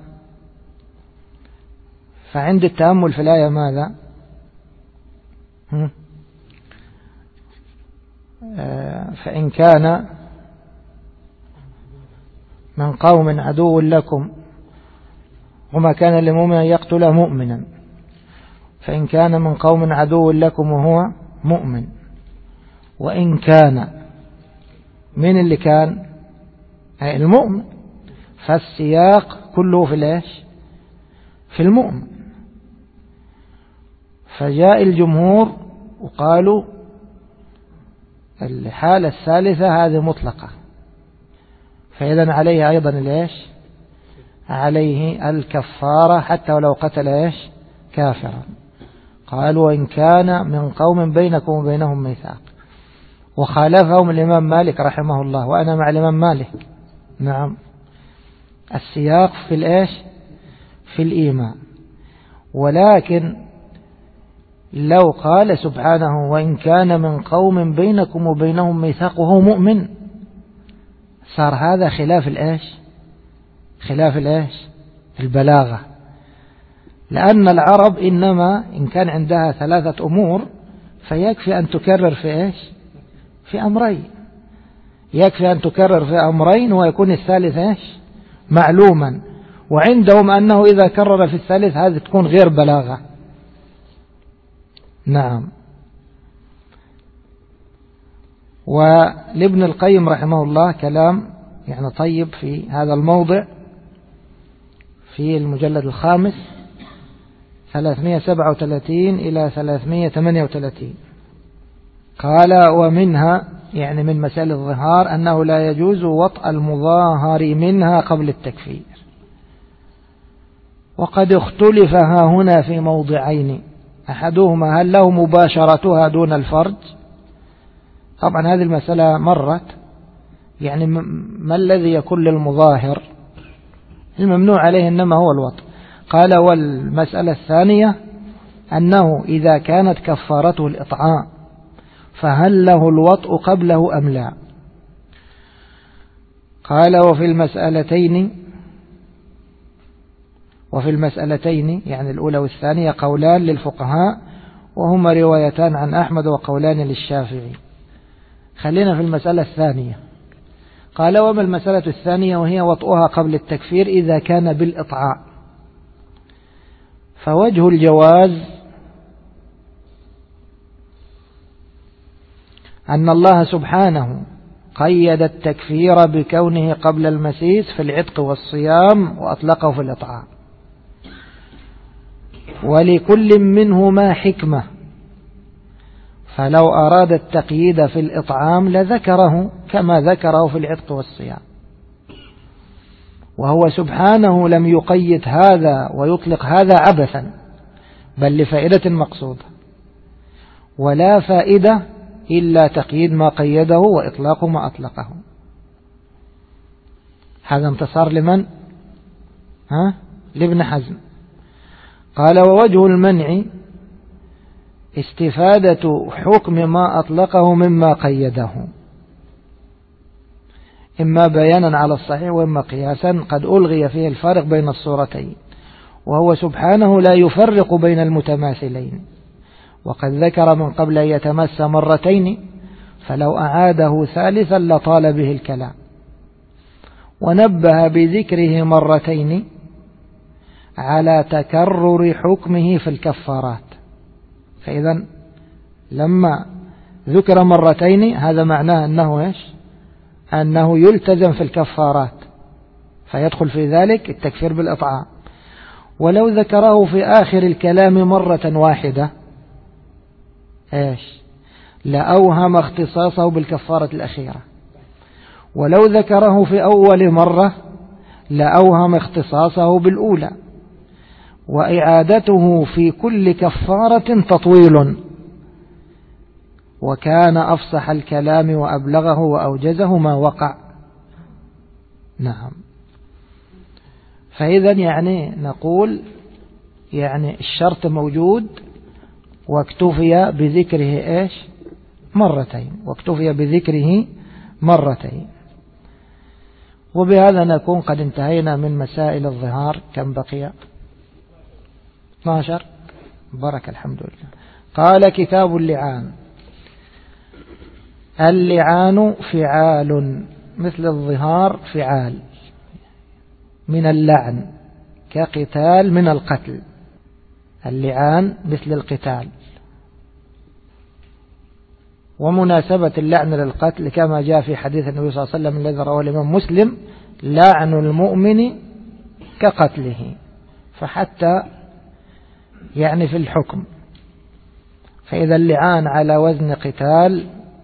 فعند التأمل في الآية ماذا؟ فإن كان من قوم عدو لكم، وما كان لمؤمن أن يقتل مؤمنا، فإن كان من قوم عدو لكم وهو مؤمن، وإن كان من اللي كان المؤمن، فالسياق كله في الإيش؟ في المؤمن. فجاء الجمهور وقالوا الحالة الثالثة هذه مطلقة، فإذن عليه أيضا الإيش؟ عليه الكفارة حتى ولو قتل إيش؟ كافرا. قالوا وإن كان من قوم بينكم وبينهم ميثاق، وخالفهم الإمام مالك رحمه الله، وأنا مع الإمام مالك. نعم، السياق في الإيش؟ في الإيمان. ولكن لو قال سبحانه وإن كان من قوم بينكم وبينهم ميثاق وهو مؤمن، صار هذا خلاف الإيش؟ خلاف الإيش؟ البلاغة. لأن العرب إنما إن كان عندها ثلاثة أمور فيكفي أن تكرر في إيش؟ في أمرين. يكفي أن تكرر في أمرين ويكون الثالث إيش؟ معلوما. وعندهم أنه إذا كرر في الثالث هذه تكون غير بلاغة. نعم. ولابن القيم رحمه الله كلام يعني طيب في هذا الموضع في المجلد الخامس 337 إلى 338. قال ومنها يعني من مسائل الظهار أنه لا يجوز وطأ المظاهر منها قبل التكفير. وقد اختلف ها هنا في موضعين، أحدهما هل له مباشرتها دون الفرج؟ طبعا هذه المسألة مرت، يعني ما الذي يكون للمظاهر؟ الممنوع عليه إنما هو الوطء. قال والمسألة الثانية أنه إذا كانت كفارته الإطعام فهل له الوطء قبله أم لا؟ قال وفي المسألتين يعني الأولى والثانية قولان للفقهاء، وهما روايتان عن أحمد وقولان للشافعي. خلينا في المسألة الثانية. قال وما المسألة الثانية؟ وهي وطئها قبل التكفير إذا كان بالإطعاء. فوجه الجواز أن الله سبحانه قيد التكفير بكونه قبل المسيس في العتق والصيام وأطلقه في الإطعاء، ولكل منهما حكمة، فلو أراد التقييد في الإطعام لذكره كما ذكره في العتق والصيام، وهو سبحانه لم يقيد هذا ويطلق هذا عبثا، بل لفائدة مقصودة، ولا فائدة إلا تقييد ما قيده وإطلاق ما أطلقه. هذا انتصار لمن؟ لابن حزم. قال ووجه المنع استفادة حكم ما أطلقه مما قيده، إما بيانا على الصحيح وإما قياسا قد ألغي فيه الفارق بين الصورتين، وهو سبحانه لا يفرق بين المتماثلين، وقد ذكر من قبل أن يتمس مرتين، فلو أعاده ثالثا لطال به الكلام، ونبه بذكره مرتين على تكرر حكمه في الكفارات. فإذا لما ذكر مرتين هذا معناه أنه إيش؟ أنه يلتزم في الكفارات، فيدخل في ذلك التكفير بالإطعام. ولو ذكره في آخر الكلام مرة واحدة إيش؟ لأوهم اختصاصه بالكفارة الأخيرة، ولو ذكره في أول مرة لأوهم اختصاصه بالأولى، وإعادته في كل كفارة تطويل، وكان أفصح الكلام وأبلغه وأوجزه ما وقع. نعم. فإذا يعني نقول يعني الشرط موجود واكتفي بذكره إيش مرتين، واكتفي بذكره مرتين. وبهذا نكون قد انتهينا من مسائل الظهار. كم بقي؟ 12. بارك الحمد لله. قال كتاب اللعان. اللعان فعال مثل الظهار، فعال من اللعن كقتال من القتل. اللعان مثل القتال. ومناسبة اللعن للقتل كما جاء في حديث النبي صلى الله عليه وسلم الذي رواه الإمام مسلم: لعن المؤمن كقتله. فحتى يعني في الحكم، فإذا اللعان على وزن قتال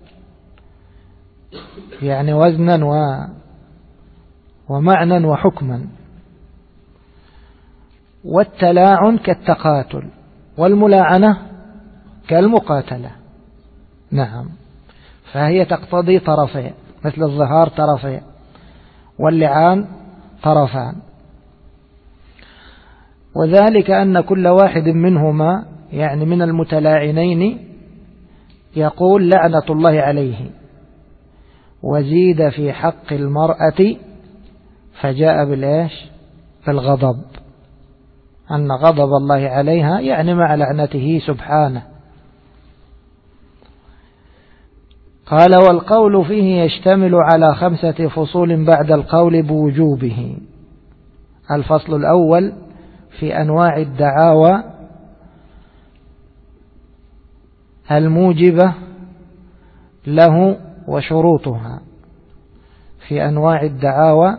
يعني وزنا ومعنى وحكما. والتلاعن كالتقاتل، والملاعنة كالمقاتلة. نعم، فهي تقتضي طرفين، مثل الظهار طرفين واللعان طرفان. وذلك أن كل واحد منهما يعني من المتلاعنين يقول لعنة الله عليه، وزيد في حق المرأة فجاء بالإيش؟ بالغضب، أن غضب الله عليها يعني مع لعنته سبحانه. قال: والقول فيه يشتمل على 5 فصول بعد القول بوجوبه. الفصل الأول في أنواع الدعاوى الموجبة له وشروطها. في أنواع الدعاوى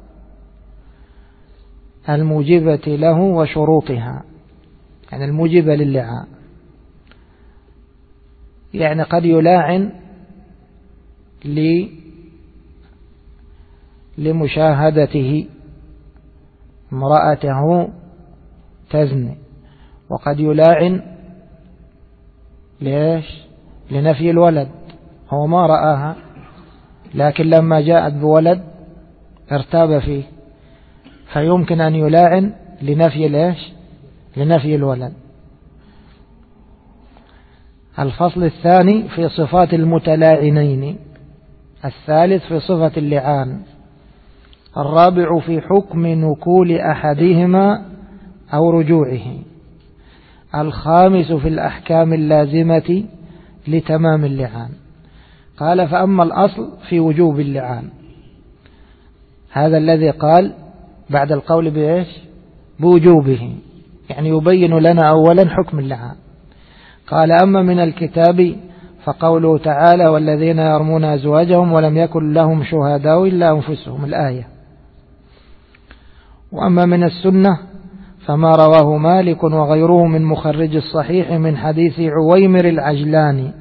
الموجبة له وشروطها، يعني الموجبة للعان. يعني قد يلاعن لمشاهدته امرأته تزني، وقد يلاعن ليش؟ لنفي الولد، هو ما رآها لكن لما جاءت بولد ارتاب فيه، فيمكن أن يلاعن لنفي ليش؟ لنفي الولد. الفصل الثاني في صفات المتلاعنين. الثالث في صفة اللعان. الرابع في حكم نكول أحدهما أو رجوعه. الخامس في الأحكام اللازمة لتمام اللعان. قال: فأما الأصل في وجوب اللعان، هذا الذي قال بعد القول بإيش؟ بوجوبه، يعني يبين لنا أولا حكم اللعان. قال: أما من الكتاب فقوله تعالى: والذين يرمون أزواجهم ولم يكن لهم شهداء إلا أنفسهم، الآية. وأما من السنة فما رواه مالك وغيره من مخرج الصحيح من حديث عويمر العجلاني.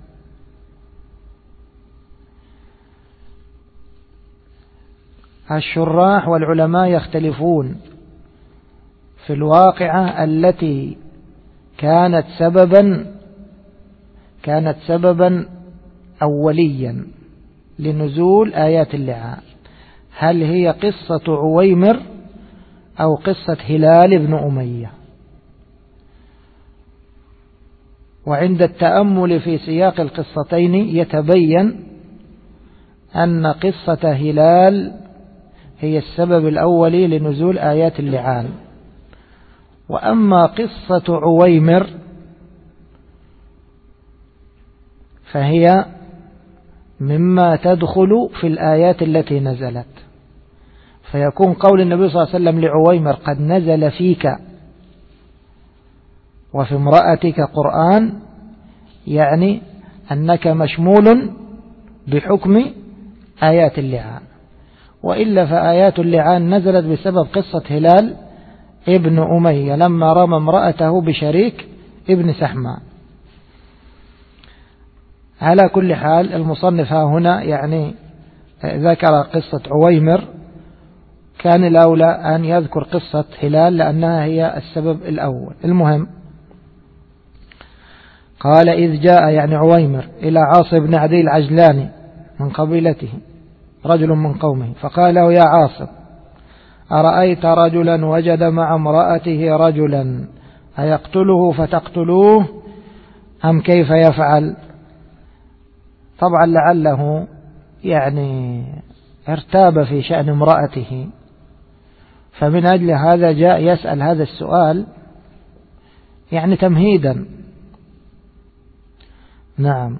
الشراح والعلماء يختلفون في الواقعة التي كانت سببا أوليا لنزول آيات اللعان. هل هي قصة عويمر أو قصة هلال بن أمية؟ وعند التأمل في سياق القصتين يتبين أن قصة هلال هي السبب الأولي لنزول آيات اللعان، وأما قصة عويمر فهي مما تدخل في الآيات التي نزلت. فيكون قول النبي صلى الله عليه وسلم لعويمر: قد نزل فيك وفي امرأتك قرآن، يعني أنك مشمول بحكم آيات اللعان. وإلا فآيات اللعان نزلت بسبب قصة هلال ابن أمية لما رمى امرأته بشريك ابن سحمان. على كل حال المصنف هنا يعني ذكر قصة عويمر، كان الأولى أن يذكر قصة هلال لأنها هي السبب الأول. المهم، قال: إذ جاء يعني عويمر إلى عاص بن عدي العجلاني من قبيلته رجل من قومه، فقال له: يا عاص، أرأيت رجلا وجد مع امرأته رجلا أيقتله فتقتلوه أم كيف يفعل؟ طبعا لعله يعني ارتاب في شأن امرأته، فمن أجل هذا جاء يسأل هذا السؤال يعني تمهيدا. نعم.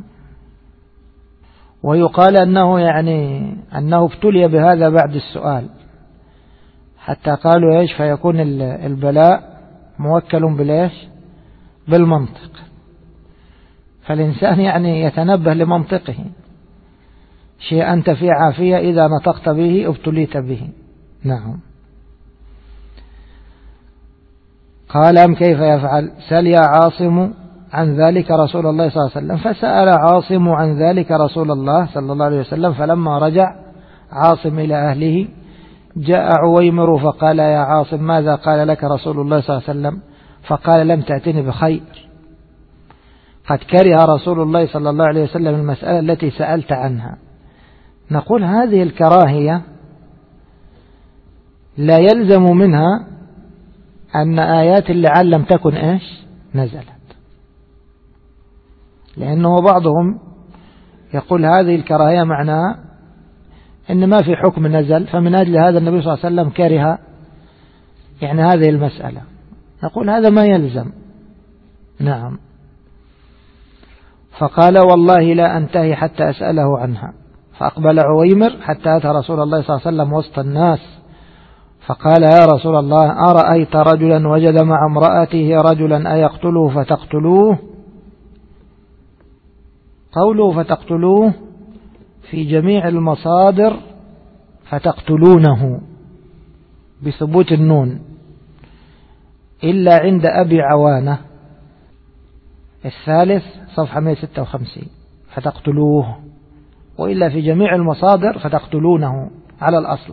ويقال أنه يعني أنه ابتلي بهذا بعد السؤال، حتى قالوا إيش فيكون البلاء موكل بالإيش بالمنطق، فالإنسان يعني يتنبه لمنطقه، شيء أنت في عافية إذا نطقت به ابتليت به. نعم. قال أم كيف يفعل؟ سل يا عاصم عن ذلك رسول الله صلى الله عليه وسلم. فسأل عاصم عن ذلك رسول الله صلى الله عليه وسلم، فلما رجع عاصم إلى أهله جاء عويمر فقال يا عاصم ماذا قال لك رسول الله صلى الله عليه وسلم؟ فقال لم تأتني بخير، قد كره رسول الله صلى الله عليه وسلم المسألة التي سألت عنها. نقول هذه الكراهية لا يلزم منها أن آيات اللعان لم تكن إيش نزلت، لأنه بعضهم يقول هذه الكراهية معناها إن ما في حكم نزل، فمن أجل هذا النبي صلى الله عليه وسلم كره يعني هذه المسألة. نقول هذا ما يلزم. نعم. فقال والله لا أنتهي حتى أسأله عنها. فأقبل عويمر حتى أتى رسول الله صلى الله عليه وسلم وسط الناس، فقال يا رسول الله أرأيت رجلا وجد مع امرأته رجلا أيقتله فتقتلوه؟ قوله فتقتلوه في جميع المصادر فتقتلونه بثبوت النون، إلا عند أبي عوانة الثالث صفحة 156 فتقتلوه، وإلا في جميع المصادر فتقتلونه على الأصل.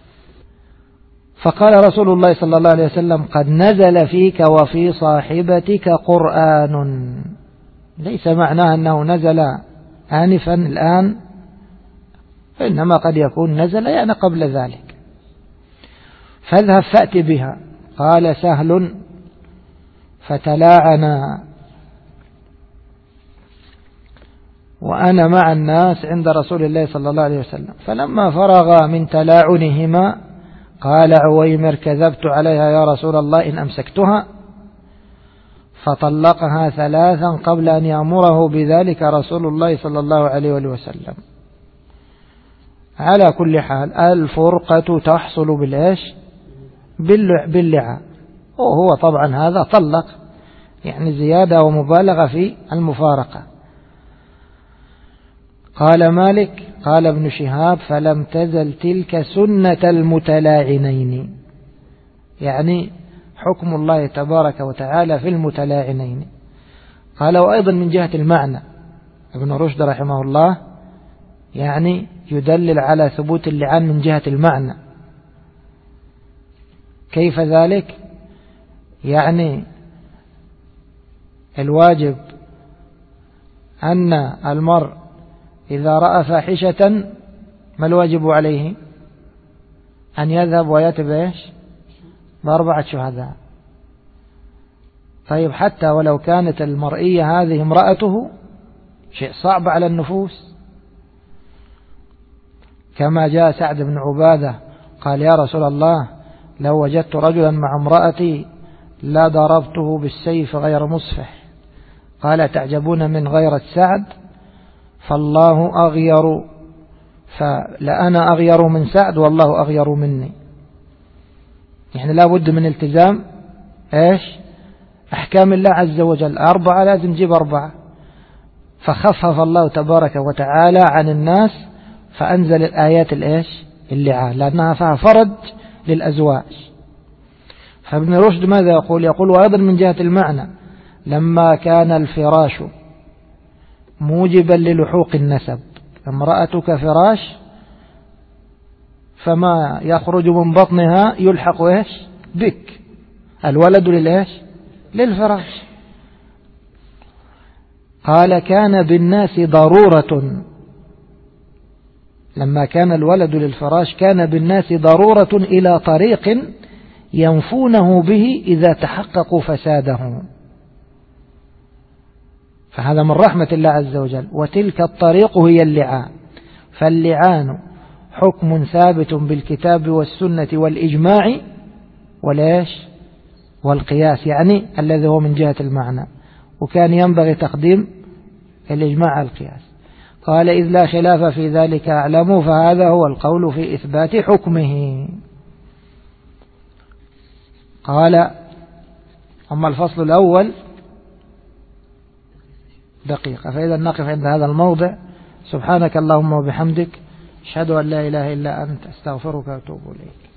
فقال رسول الله صلى الله عليه وسلم قد نزل فيك وفي صاحبتك قرآن، ليس معناه أنه نزل آنفا الآن، إنما قد يكون نزل يعني قبل ذلك. فاذهب فأت بها. قال سهل فتلاعنا وأنا مع الناس عند رسول الله صلى الله عليه وسلم، فلما فرغ من تلاعنهما قال عويمر كذبت عليها يا رسول الله إن أمسكتها، فطلقها ثلاثا قبل أن يأمره بذلك رسول الله صلى الله عليه وسلم. على كل حال الفرقة تحصل بالإيش باللعان، وهو طبعا هذا طلق يعني زيادة ومبالغة في المفارقة. قال مالك قال ابن شهاب فلم تزل تلك سنة المتلاعنين، يعني حكم الله تبارك وتعالى في المتلاعنين. قال وأيضا من جهة المعنى ابن رشد رحمه الله يعني يدلل على ثبوت اللعان من جهة المعنى. كيف ذلك؟ يعني الواجب أن المرء إذا رأى فاحشة ما الواجب عليه؟ أن يذهب ويأتي بإيش؟ ب4 شهداء. طيب حتى ولو كانت المرئية هذه امرأته شيء صعب على النفوس، كما جاء سعد بن عبادة قال يا رسول الله لو وجدت رجلا مع امرأتي لا ضربته بالسيف غير مصفح. قال تعجبون من غيرة سعد؟ فالله أغير، فلأنا أغير من سعد والله أغير مني. يعني لا بد من التزام إيش أحكام الله عز وجل، 4 لازم نجيب 4. فخفف الله تبارك وتعالى عن الناس فأنزل الآيات الإيش اللعان، لأنها فيها فرج للأزواج. فابن رشد ماذا يقول؟ يقول وأيضا من جهة المعنى لما كان الفراش موجبا للحوق النسب، امرأتك فراش فما يخرج من بطنها يلحق إيش بك، الولد للإيش للفراش. قال كان بالناس ضرورة، لما كان الولد للفراش كان بالناس ضرورة إلى طريق ينفونه به إذا تحققوا فساده. فهذا من رحمة الله عز وجل. وتلك الطريق هي اللعان، فاللعان حكم ثابت بالكتاب والسنة والإجماع وليش والقياس، يعني الذي هو من جهة المعنى، وكان ينبغي تقديم الإجماع على القياس. قال إذ لا خلاف في ذلك أعلموا، فهذا هو القول في إثبات حكمه. قال أما الفصل الأول دقيقة، فإذا نقف عند هذا الموضع. سبحانك اللهم وبحمدك، أشهد أن لا إله إلا أنت، أستغفرك وأتوب إليك.